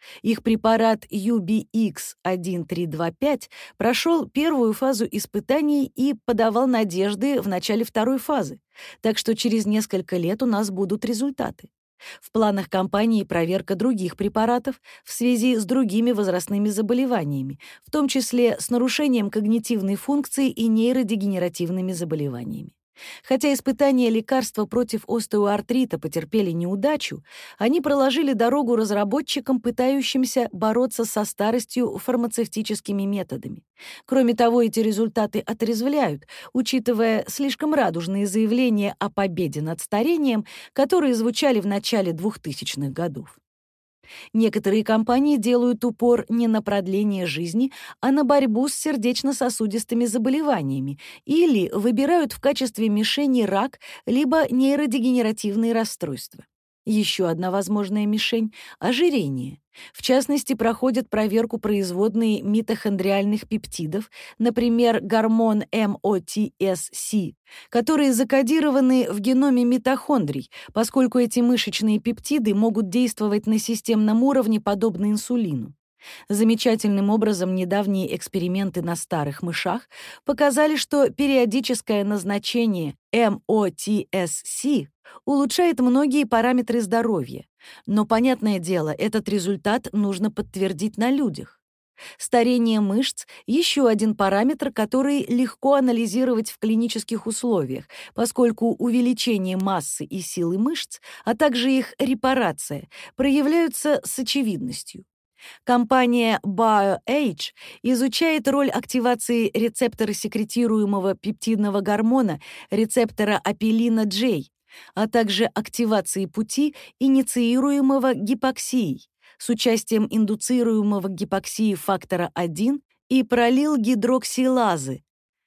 Их препарат ю би икс один три два пять прошел первую фазу испытаний и подавал надежды в начале второй фазы, так что через несколько лет у нас будут результаты. В планах компании проверка других препаратов в связи с другими возрастными заболеваниями, в том числе с нарушением когнитивной функции и нейродегенеративными заболеваниями. Хотя испытания лекарства против остеоартрита потерпели неудачу, они проложили дорогу разработчикам, пытающимся бороться со старостью фармацевтическими методами. Кроме того, эти результаты отрезвляют, учитывая слишком радужные заявления о победе над старением, которые звучали в начале двухтысячных годов. Некоторые компании делают упор не на продление жизни, а на борьбу с сердечно-сосудистыми заболеваниями или выбирают в качестве мишени рак либо нейродегенеративные расстройства. Еще одна возможная мишень — ожирение. В частности, проходят проверку производные митохондриальных пептидов, например, гормон эм о ти эс си, которые закодированы в геноме митохондрий, поскольку эти мышечные пептиды могут действовать на системном уровне подобно инсулину. Замечательным образом недавние эксперименты на старых мышах показали, что периодическое назначение эм о ти эс си улучшает многие параметры здоровья. Но, понятное дело, этот результат нужно подтвердить на людях. Старение мышц — еще один параметр, который легко анализировать в клинических условиях, поскольку увеличение массы и силы мышц, а также их репарация, проявляются с очевидностью. Компания BioAge изучает роль активации рецептора секретируемого пептидного гормона, рецептора апеллина J, а также активации пути, инициируемого гипоксией, с участием индуцируемого гипоксии фактора один и пролилгидроксилазы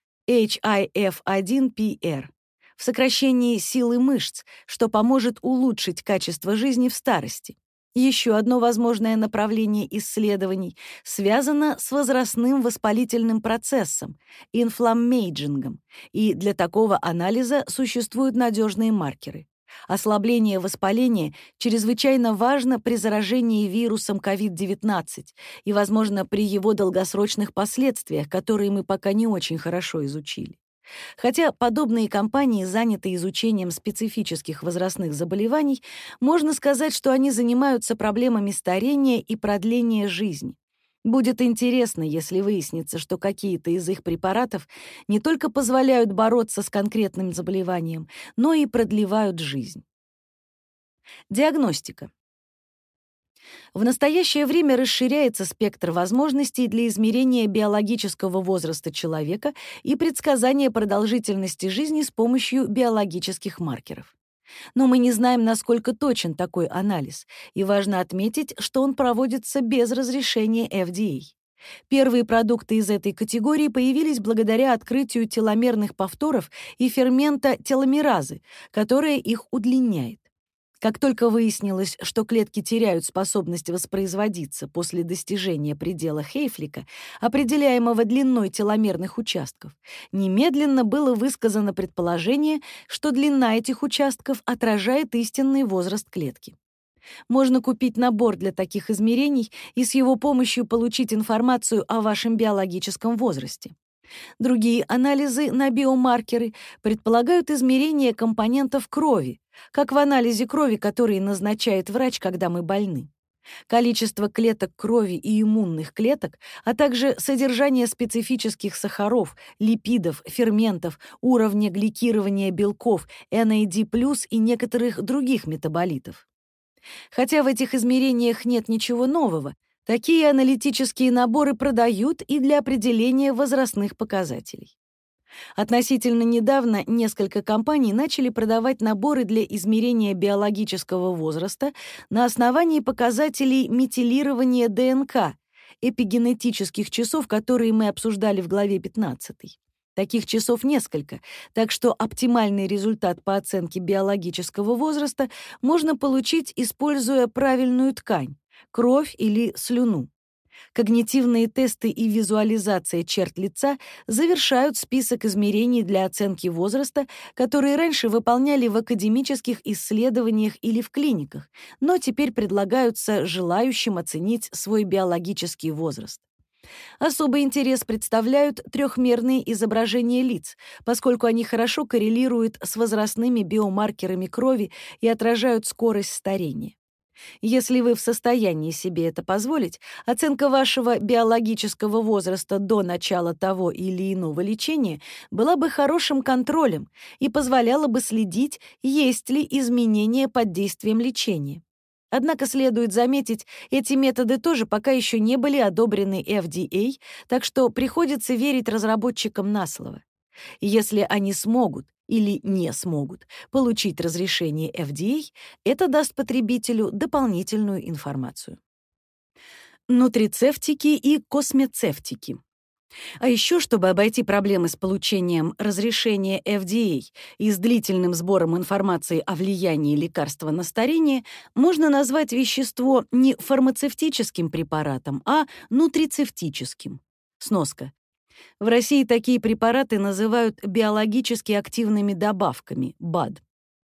эйч ай эф один пи эр, в сокращении силы мышц, что поможет улучшить качество жизни в старости. Еще одно возможное направление исследований связано с возрастным воспалительным процессом, инфламмейджингом, и для такого анализа существуют надежные маркеры. Ослабление воспаления чрезвычайно важно при заражении вирусом ковид девятнадцать и, возможно, при его долгосрочных последствиях, которые мы пока не очень хорошо изучили. Хотя подобные компании заняты изучением специфических возрастных заболеваний, можно сказать, что они занимаются проблемами старения и продления жизни. Будет интересно, если выяснится, что какие-то из их препаратов не только позволяют бороться с конкретным заболеванием, но и продлевают жизнь. Диагностика. В настоящее время расширяется спектр возможностей для измерения биологического возраста человека и предсказания продолжительности жизни с помощью биологических маркеров. Но мы не знаем, насколько точен такой анализ, и важно отметить, что он проводится без разрешения эф ди эй. Первые продукты из этой категории появились благодаря открытию теломерных повторов и фермента теломеразы, которая их удлиняет. Как только выяснилось, что клетки теряют способность воспроизводиться после достижения предела Хейфлика, определяемого длиной теломерных участков, немедленно было высказано предположение, что длина этих участков отражает истинный возраст клетки. Можно купить набор для таких измерений и с его помощью получить информацию о вашем биологическом возрасте. Другие анализы на биомаркеры предполагают измерение компонентов крови, как в анализе крови, который назначает врач, когда мы больны. Количество клеток крови и иммунных клеток, а также содержание специфических сахаров, липидов, ферментов, уровня гликирования белков, эн эй ди плюс и некоторых других метаболитов. Хотя в этих измерениях нет ничего нового, такие аналитические наборы продают и для определения возрастных показателей. Относительно недавно несколько компаний начали продавать наборы для измерения биологического возраста на основании показателей метилирования дэ эн ка, эпигенетических часов, которые мы обсуждали в главе пятнадцатой. Таких часов несколько, так что оптимальный результат по оценке биологического возраста можно получить, используя правильную ткань — кровь или слюну. Когнитивные тесты и визуализация черт лица завершают список измерений для оценки возраста, которые раньше выполняли в академических исследованиях или в клиниках, но теперь предлагаются желающим оценить свой биологический возраст. Особый интерес представляют трехмерные изображения лиц, поскольку они хорошо коррелируют с возрастными биомаркерами крови и отражают скорость старения. Если вы в состоянии себе это позволить, оценка вашего биологического возраста до начала того или иного лечения была бы хорошим контролем и позволяла бы следить, есть ли изменения под действием лечения. Однако следует заметить, эти методы тоже пока еще не были одобрены эф ди эй, так что приходится верить разработчикам на слово. Если они смогут или не смогут получить разрешение эф ди эй, это даст потребителю дополнительную информацию. Нутрицептики и космецептики. А еще, чтобы обойти проблемы с получением разрешения эф ди эй и с длительным сбором информации о влиянии лекарства на старение, можно назвать вещество не фармацевтическим препаратом, а нутрицептическим. Сноска. В России такие препараты называют биологически активными добавками, БАД.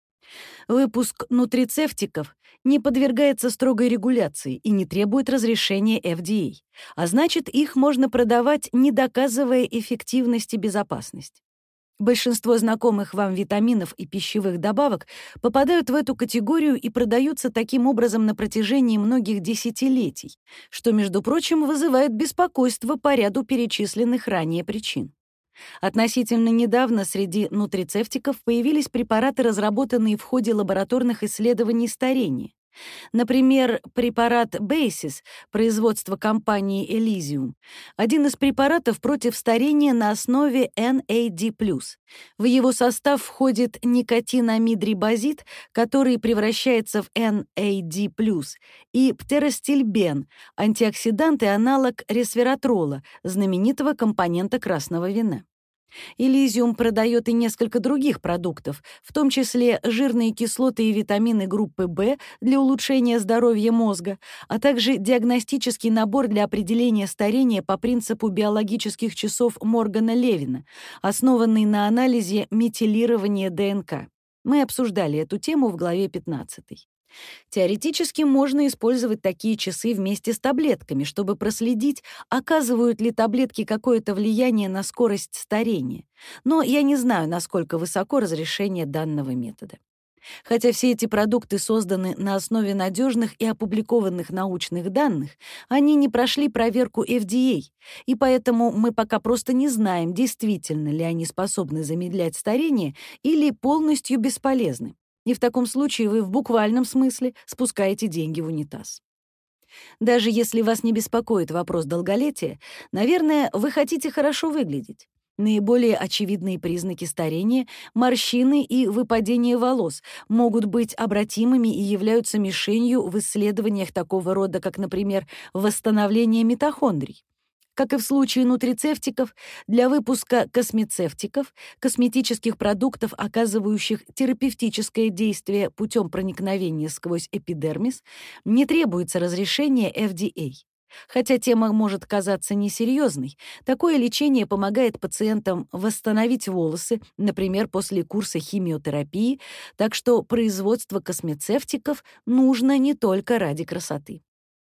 Выпуск нутрицептиков не подвергается строгой регуляции и не требует разрешения эф ди эй, а значит, их можно продавать, не доказывая эффективность и безопасность. Большинство знакомых вам витаминов и пищевых добавок попадают в эту категорию и продаются таким образом на протяжении многих десятилетий, что, между прочим, вызывает беспокойство по ряду перечисленных ранее причин. Относительно недавно среди нутрицептиков появились препараты, разработанные в ходе лабораторных исследований старения. Например, препарат Basis производства компании Elysium, один из препаратов против старения на основе эн эй ди плюс. В его состав входит никотинамид-рибозид, который превращается в эн эй ди плюс, и птеростильбен, антиоксидант и аналог ресвератрола, знаменитого компонента красного вина. Elysium продает и несколько других продуктов, в том числе жирные кислоты и витамины группы В для улучшения здоровья мозга, а также диагностический набор для определения старения по принципу биологических часов Моргана-Левина, основанный на анализе метилирования дэ эн ка. Мы обсуждали эту тему в главе пятнадцатой. Теоретически можно использовать такие часы вместе с таблетками, чтобы проследить, оказывают ли таблетки какое-то влияние на скорость старения. Но я не знаю, насколько высоко разрешение данного метода. Хотя все эти продукты созданы на основе надежных и опубликованных научных данных, они не прошли проверку эф ди эй, и поэтому мы пока просто не знаем, действительно ли они способны замедлять старение или полностью бесполезны. И в таком случае вы в буквальном смысле спускаете деньги в унитаз. Даже если вас не беспокоит вопрос долголетия, наверное, вы хотите хорошо выглядеть. Наиболее очевидные признаки старения, морщины и выпадение волос, могут быть обратимыми и являются мишенью в исследованиях такого рода, как, например, восстановление митохондрий. Как и в случае нутрицептиков, для выпуска космецептиков, косметических продуктов, оказывающих терапевтическое действие путем проникновения сквозь эпидермис, не требуется разрешение эф ди эй. Хотя тема может казаться несерьезной, такое лечение помогает пациентам восстановить волосы, например, после курса химиотерапии, так что производство космецептиков нужно не только ради красоты.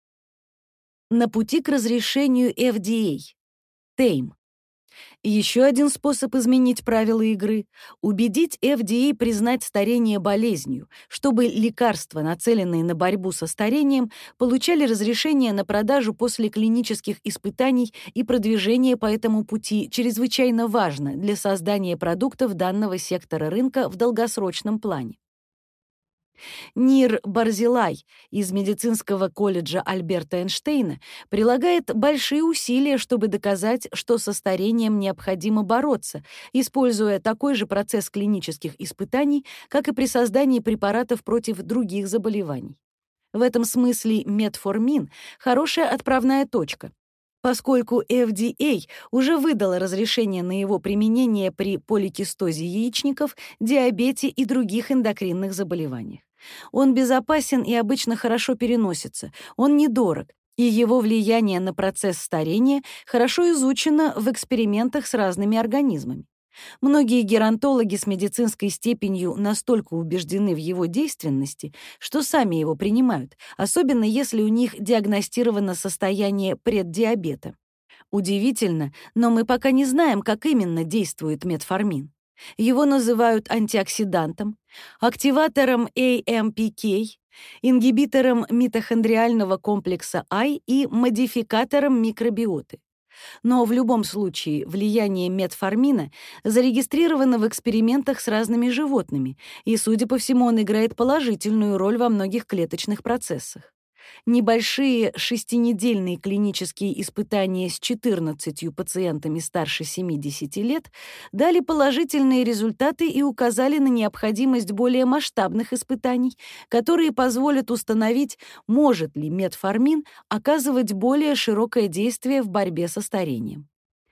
На пути к разрешению эф ди эй. тейм. Еще один способ изменить правила игры — убедить эф ди эй признать старение болезнью, чтобы лекарства, нацеленные на борьбу со старением, получали разрешение на продажу после клинических испытаний, и продвижение по этому пути чрезвычайно важно для создания продуктов данного сектора рынка в долгосрочном плане. Нир Барзилай из медицинского колледжа Альберта Эйнштейна прилагает большие усилия, чтобы доказать, что со старением необходимо бороться, используя такой же процесс клинических испытаний, как и при создании препаратов против других заболеваний. В этом смысле метформин — хорошая отправная точка, поскольку эф ди эй уже выдала разрешение на его применение при поликистозе яичников, диабете и других эндокринных заболеваниях. Он безопасен и обычно хорошо переносится, он недорог, и его влияние на процесс старения хорошо изучено в экспериментах с разными организмами. Многие геронтологи с медицинской степенью настолько убеждены в его действенности, что сами его принимают, особенно если у них диагностировано состояние преддиабета. Удивительно, но мы пока не знаем, как именно действует метформмин. Его называют антиоксидантом, активатором эй эм пи кей, ингибитором митохондриального комплекса I и модификатором микробиоты. Но в любом случае влияние метформмина зарегистрировано в экспериментах с разными животными, и, судя по всему, он играет положительную роль во многих клеточных процессах. Небольшие шестинедельные клинические испытания с четырнадцатью пациентами старше семидесяти лет дали положительные результаты и указали на необходимость более масштабных испытаний, которые позволят установить, может ли метформмин оказывать более широкое действие в борьбе со старением.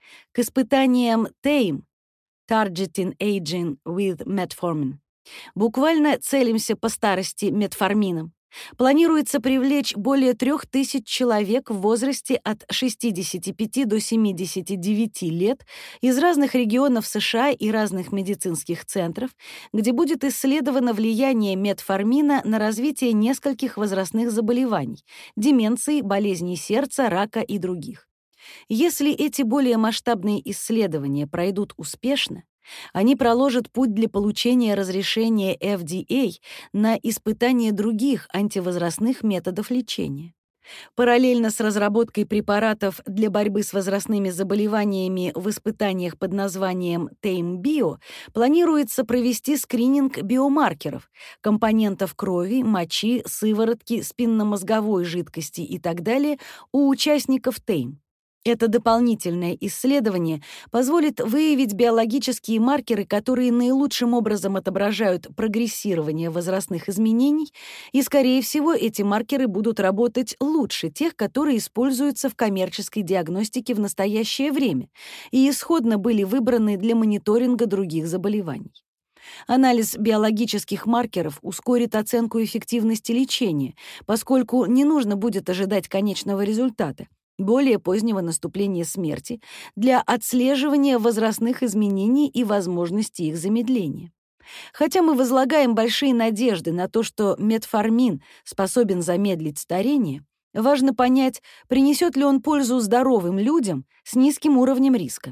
К испытаниям тэйм (Targeting Aging with Metformin) буквально целимся по старости метформином. Планируется привлечь более трех тысяч человек в возрасте от шестидесяти пяти до семидесяти девяти лет из разных регионов США и разных медицинских центров, где будет исследовано влияние метформмина на развитие нескольких возрастных заболеваний — деменции, болезней сердца, рака и других. Если эти более масштабные исследования пройдут успешно, они проложат путь для получения разрешения эф ди эй на испытание других антивозрастных методов лечения. Параллельно с разработкой препаратов для борьбы с возрастными заболеваниями в испытаниях под названием тэйм-био планируется провести скрининг биомаркеров, компонентов крови, мочи, сыворотки, спинномозговой жидкости и так далее у участников тэйм. Это дополнительное исследование позволит выявить биологические маркеры, которые наилучшим образом отображают прогрессирование возрастных изменений, и, скорее всего, эти маркеры будут работать лучше тех, которые используются в коммерческой диагностике в настоящее время и исходно были выбраны для мониторинга других заболеваний. Анализ биологических маркеров ускорит оценку эффективности лечения, поскольку не нужно будет ожидать конечного результата — более позднего наступления смерти, для отслеживания возрастных изменений и возможности их замедления. Хотя мы возлагаем большие надежды на то, что метформмин способен замедлить старение, важно понять, принесет ли он пользу здоровым людям с низким уровнем риска.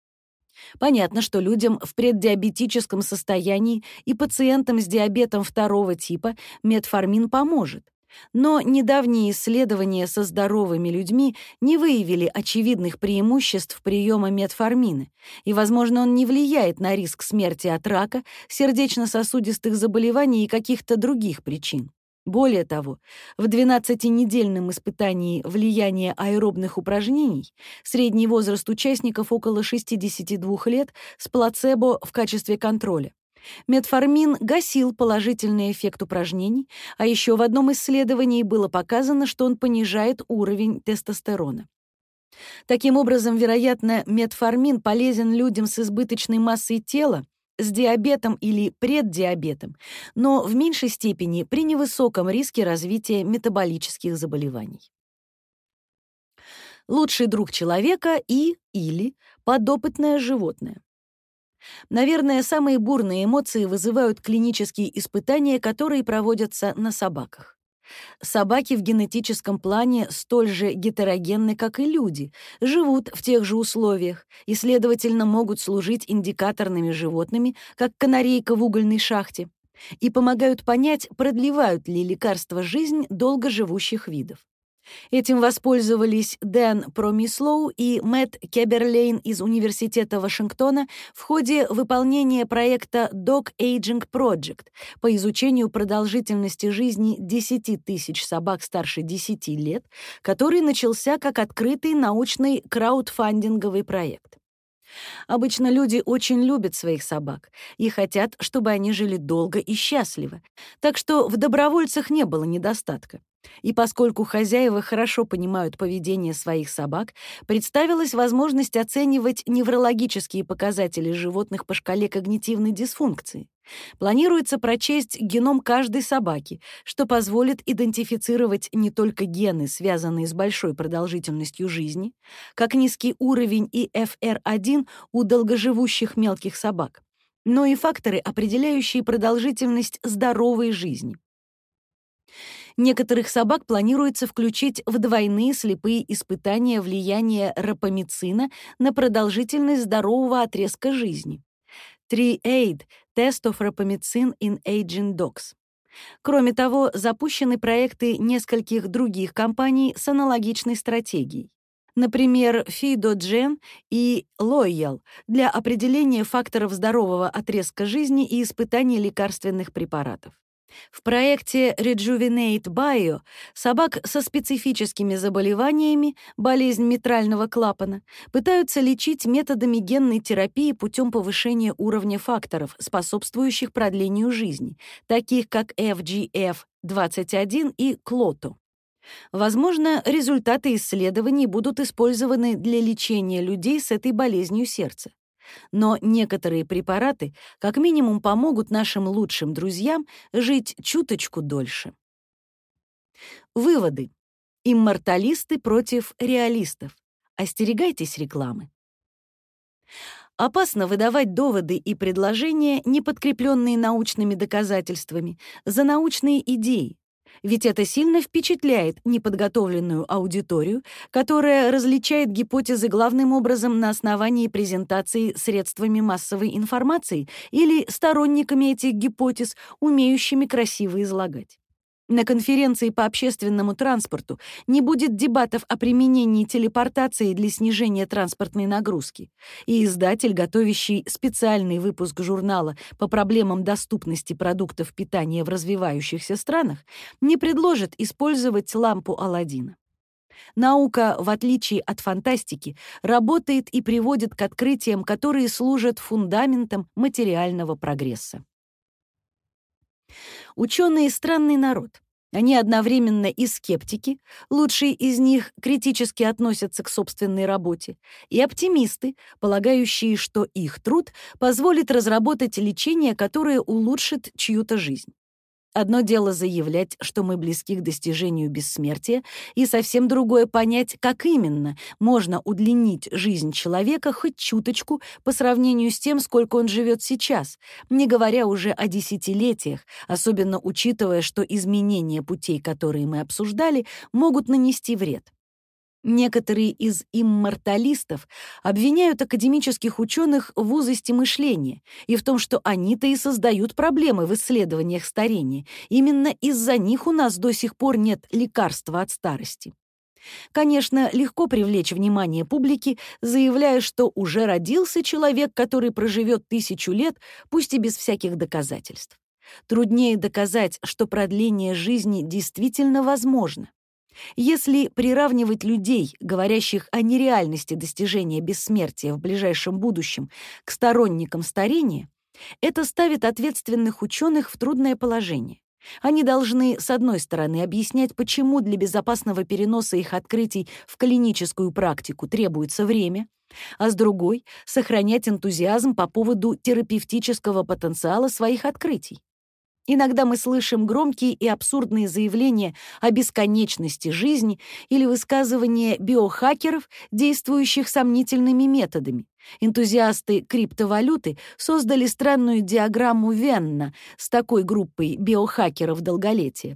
Понятно, что людям в преддиабетическом состоянии и пациентам с диабетом второго типа метформмин поможет. Но недавние исследования со здоровыми людьми не выявили очевидных преимуществ приема метформмина, и, возможно, он не влияет на риск смерти от рака, сердечно-сосудистых заболеваний и каких-то других причин. Более того, в двенадцатинедельном испытании влияния аэробных упражнений средний возраст участников около шестидесяти двух лет с плацебо в качестве контроля. Метформмин гасил положительный эффект упражнений, а еще в одном исследовании было показано, что он понижает уровень тестостерона. Таким образом, вероятно, метформмин полезен людям с избыточной массой тела, с диабетом или преддиабетом, но в меньшей степени при невысоком риске развития метаболических заболеваний. Лучший друг человека и или подопытное животное. Наверное, самые бурные эмоции вызывают клинические испытания, которые проводятся на собаках. Собаки в генетическом плане столь же гетерогенны, как и люди, живут в тех же условиях и, следовательно, могут служить индикаторными животными, как канарейка в угольной шахте, и помогают понять, продлевают ли лекарства жизнь долгоживущих видов. Этим воспользовались Дэн Промислоу и Мэтт Кеберлейн из Университета Вашингтона в ходе выполнения проекта Dog Aging Project по изучению продолжительности жизни десяти тысяч собак старше десяти лет, который начался как открытый научный краудфандинговый проект. Обычно люди очень любят своих собак и хотят, чтобы они жили долго и счастливо, так что в добровольцах не было недостатка. И поскольку хозяева хорошо понимают поведение своих собак, представилась возможность оценивать неврологические показатели животных по шкале когнитивной дисфункции. Планируется прочесть геном каждой собаки, что позволит идентифицировать не только гены, связанные с большой продолжительностью жизни, как низкий уровень и эф эр один у долгоживущих мелких собак, но и факторы, определяющие продолжительность здоровой жизни. Некоторых собак планируется включить в двойные слепые испытания влияния рапамицина на продолжительность здорового отрезка жизни. три-эйд — Test of Rapamycin in Aging Dogs. Кроме того, запущены проекты нескольких других компаний с аналогичной стратегией. Например, FidoGen и Loyal для определения факторов здорового отрезка жизни и испытания лекарственных препаратов. В проекте Rejuvenate Bio собак со специфическими заболеваниями, болезнь митрального клапана, пытаются лечить методами генной терапии путем повышения уровня факторов, способствующих продлению жизни, таких как эф джи эф двадцать один и клото. Возможно, результаты исследований будут использованы для лечения людей с этой болезнью сердца. Но некоторые препараты как минимум помогут нашим лучшим друзьям жить чуточку дольше. Выводы. Имморталисты против реалистов. Остерегайтесь рекламы. Опасно выдавать доводы и предложения, не подкрепленные научными доказательствами, за научные идеи, ведь это сильно впечатляет неподготовленную аудиторию, которая различает гипотезы главным образом на основании презентации средствами массовой информации или сторонниками этих гипотез, умеющими красиво излагать. На конференции по общественному транспорту не будет дебатов о применении телепортации для снижения транспортной нагрузки, и издатель, готовящий специальный выпуск журнала по проблемам доступности продуктов питания в развивающихся странах, не предложит использовать лампу Аладдина. Наука, в отличие от фантастики, работает и приводит к открытиям, которые служат фундаментом материального прогресса. Ученые — странный народ. Они одновременно и скептики, лучшие из них критически относятся к собственной работе, и оптимисты, полагающие, что их труд позволит разработать лечение, которое улучшит чью-то жизнь. Одно дело заявлять, что мы близки к достижению бессмертия, и совсем другое — понять, как именно можно удлинить жизнь человека хоть чуточку по сравнению с тем, сколько он живет сейчас, не говоря уже о десятилетиях, особенно учитывая, что изменения путей, которые мы обсуждали, могут нанести вред. Некоторые из имморталистов обвиняют академических ученых в узости мышления и в том, что они-то и создают проблемы в исследованиях старения. Именно из-за них у нас до сих пор нет лекарства от старости. Конечно, легко привлечь внимание публики, заявляя, что уже родился человек, который проживет тысячу лет, пусть и без всяких доказательств. Труднее доказать, что продление жизни действительно возможно. Если приравнивать людей, говорящих о нереальности достижения бессмертия в ближайшем будущем, к сторонникам старения, это ставит ответственных ученых в трудное положение. Они должны, с одной стороны, объяснять, почему для безопасного переноса их открытий в клиническую практику требуется время, а с другой — сохранять энтузиазм по поводу терапевтического потенциала своих открытий. Иногда мы слышим громкие и абсурдные заявления о бесконечности жизни или высказывания биохакеров, действующих сомнительными методами. Энтузиасты криптовалюты создали странную диаграмму Венна с такой группой биохакеров долголетия.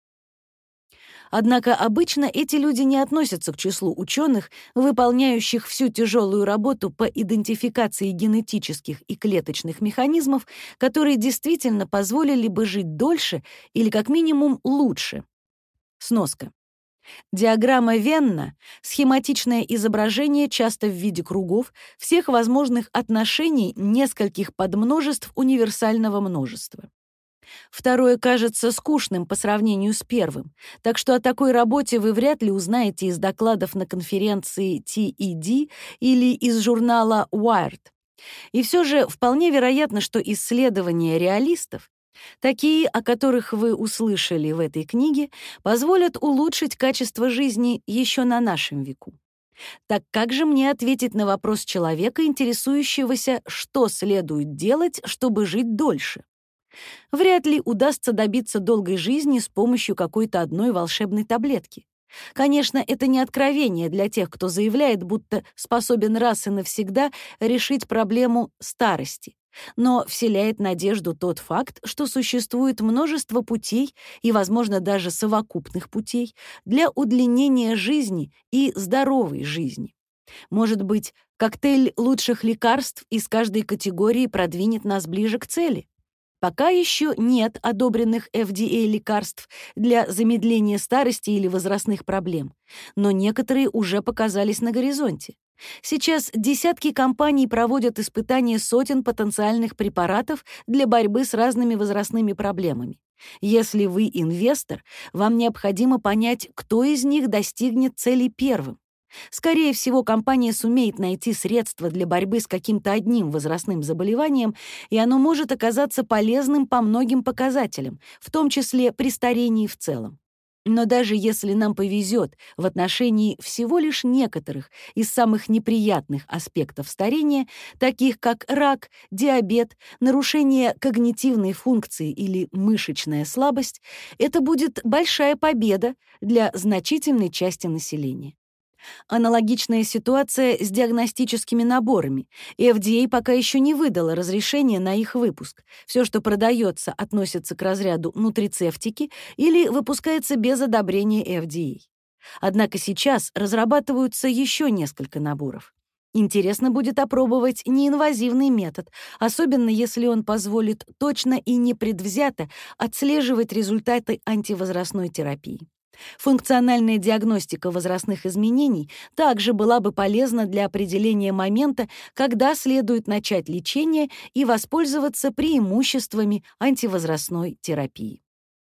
Однако обычно эти люди не относятся к числу ученых, выполняющих всю тяжелую работу по идентификации генетических и клеточных механизмов, которые действительно позволили бы жить дольше или как минимум лучше. Сноска. Диаграмма Венна — схематичное изображение, часто в виде кругов, всех возможных отношений нескольких подмножеств универсального множества. Второе кажется скучным по сравнению с первым, так что о такой работе вы вряд ли узнаете из докладов на конференции ти и ди или из журнала Wired. И все же вполне вероятно, что исследования реалистов, такие, о которых вы услышали в этой книге, позволят улучшить качество жизни еще на нашем веку. Так как же мне ответить на вопрос человека, интересующегося, что следует делать, чтобы жить дольше? Вряд ли удастся добиться долгой жизни с помощью какой-то одной волшебной таблетки. Конечно, это не откровение для тех, кто заявляет, будто способен раз и навсегда решить проблему старости, но вселяет надежду тот факт, что существует множество путей и, возможно, даже совокупных путей для удлинения жизни и здоровой жизни. Может быть, коктейль лучших лекарств из каждой категории продвинет нас ближе к цели? Пока еще нет одобренных эф ди эй лекарств для замедления старости или возрастных проблем, но некоторые уже показались на горизонте. Сейчас десятки компаний проводят испытания сотен потенциальных препаратов для борьбы с разными возрастными проблемами. Если вы инвестор, вам необходимо понять, кто из них достигнет цели первым. Скорее всего, компания сумеет найти средства для борьбы с каким-то одним возрастным заболеванием, и оно может оказаться полезным по многим показателям, в том числе при старении в целом. Но даже если нам повезет в отношении всего лишь некоторых из самых неприятных аспектов старения, таких как рак, диабет, нарушение когнитивной функции или мышечная слабость, это будет большая победа для значительной части населения. Аналогичная ситуация с диагностическими наборами. эф ди эй пока еще не выдала разрешение на их выпуск. Все, что продается, относится к разряду нутрицептики или выпускается без одобрения эф ди эй. Однако сейчас разрабатываются еще несколько наборов. Интересно будет опробовать неинвазивный метод, особенно если он позволит точно и непредвзято отслеживать результаты антивозрастной терапии. Функциональная диагностика возрастных изменений также была бы полезна для определения момента, когда следует начать лечение и воспользоваться преимуществами антивозрастной терапии.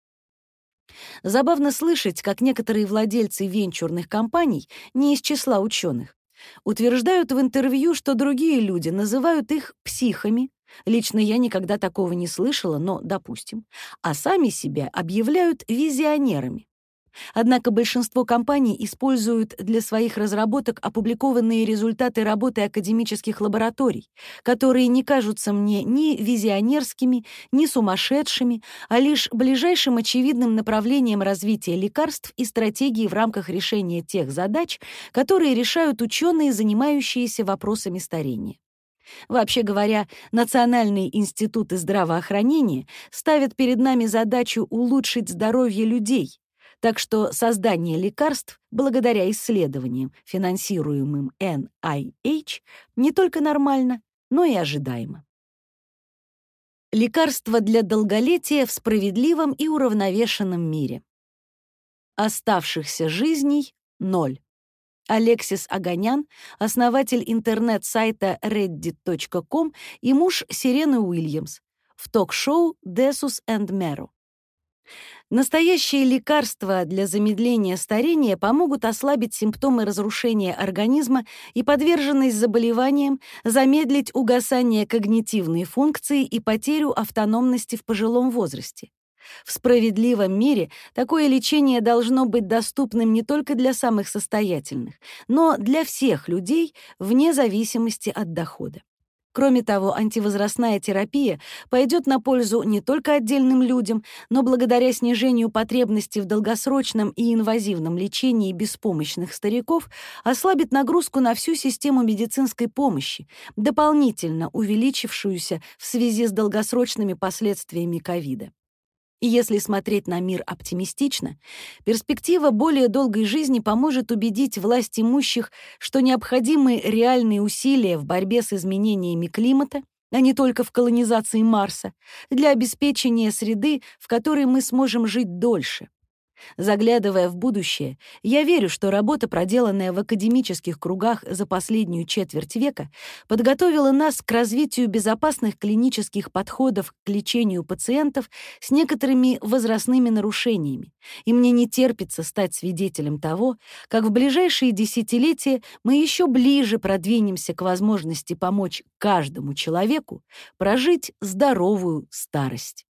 Забавно слышать, как некоторые владельцы венчурных компаний, не из числа ученых, утверждают в интервью, что другие люди называют их психами. Лично я никогда такого не слышала, но допустим. А сами себя объявляют визионерами. Однако большинство компаний используют для своих разработок опубликованные результаты работы академических лабораторий, которые не кажутся мне ни визионерскими, ни сумасшедшими, а лишь ближайшим очевидным направлением развития лекарств и стратегий в рамках решения тех задач, которые решают ученые, занимающиеся вопросами старения. Вообще говоря, национальные институты здравоохранения ставят перед нами задачу улучшить здоровье людей. Так что создание лекарств, благодаря исследованиям, финансируемым эн ай эйч, не только нормально, но и ожидаемо. Лекарства для долголетия в справедливом и уравновешенном мире. Оставшихся жизней — ноль. Алексис Оганян, основатель интернет-сайта реддит точка ком и муж Сирены Уильямс, в ток-шоу «Десус энд Меро». Настоящие лекарства для замедления старения помогут ослабить симптомы разрушения организма и подверженность заболеваниям, замедлить угасание когнитивной функции и потерю автономности в пожилом возрасте. В справедливом мире такое лечение должно быть доступным не только для самых состоятельных, но для всех людей вне зависимости от дохода. Кроме того, антивозрастная терапия пойдет на пользу не только отдельным людям, но благодаря снижению потребности в долгосрочном и инвазивном лечении беспомощных стариков ослабит нагрузку на всю систему медицинской помощи, дополнительно увеличившуюся в связи с долгосрочными последствиями ковида. И если смотреть на мир оптимистично, перспектива более долгой жизни поможет убедить власть имущих, что необходимы реальные усилия в борьбе с изменениями климата, а не только в колонизации Марса, для обеспечения среды, в которой мы сможем жить дольше. Заглядывая в будущее, я верю, что работа, проделанная в академических кругах за последнюю четверть века, подготовила нас к развитию безопасных клинических подходов к лечению пациентов с некоторыми возрастными нарушениями, и мне не терпится стать свидетелем того, как в ближайшие десятилетия мы еще ближе продвинемся к возможности помочь каждому человеку прожить здоровую старость.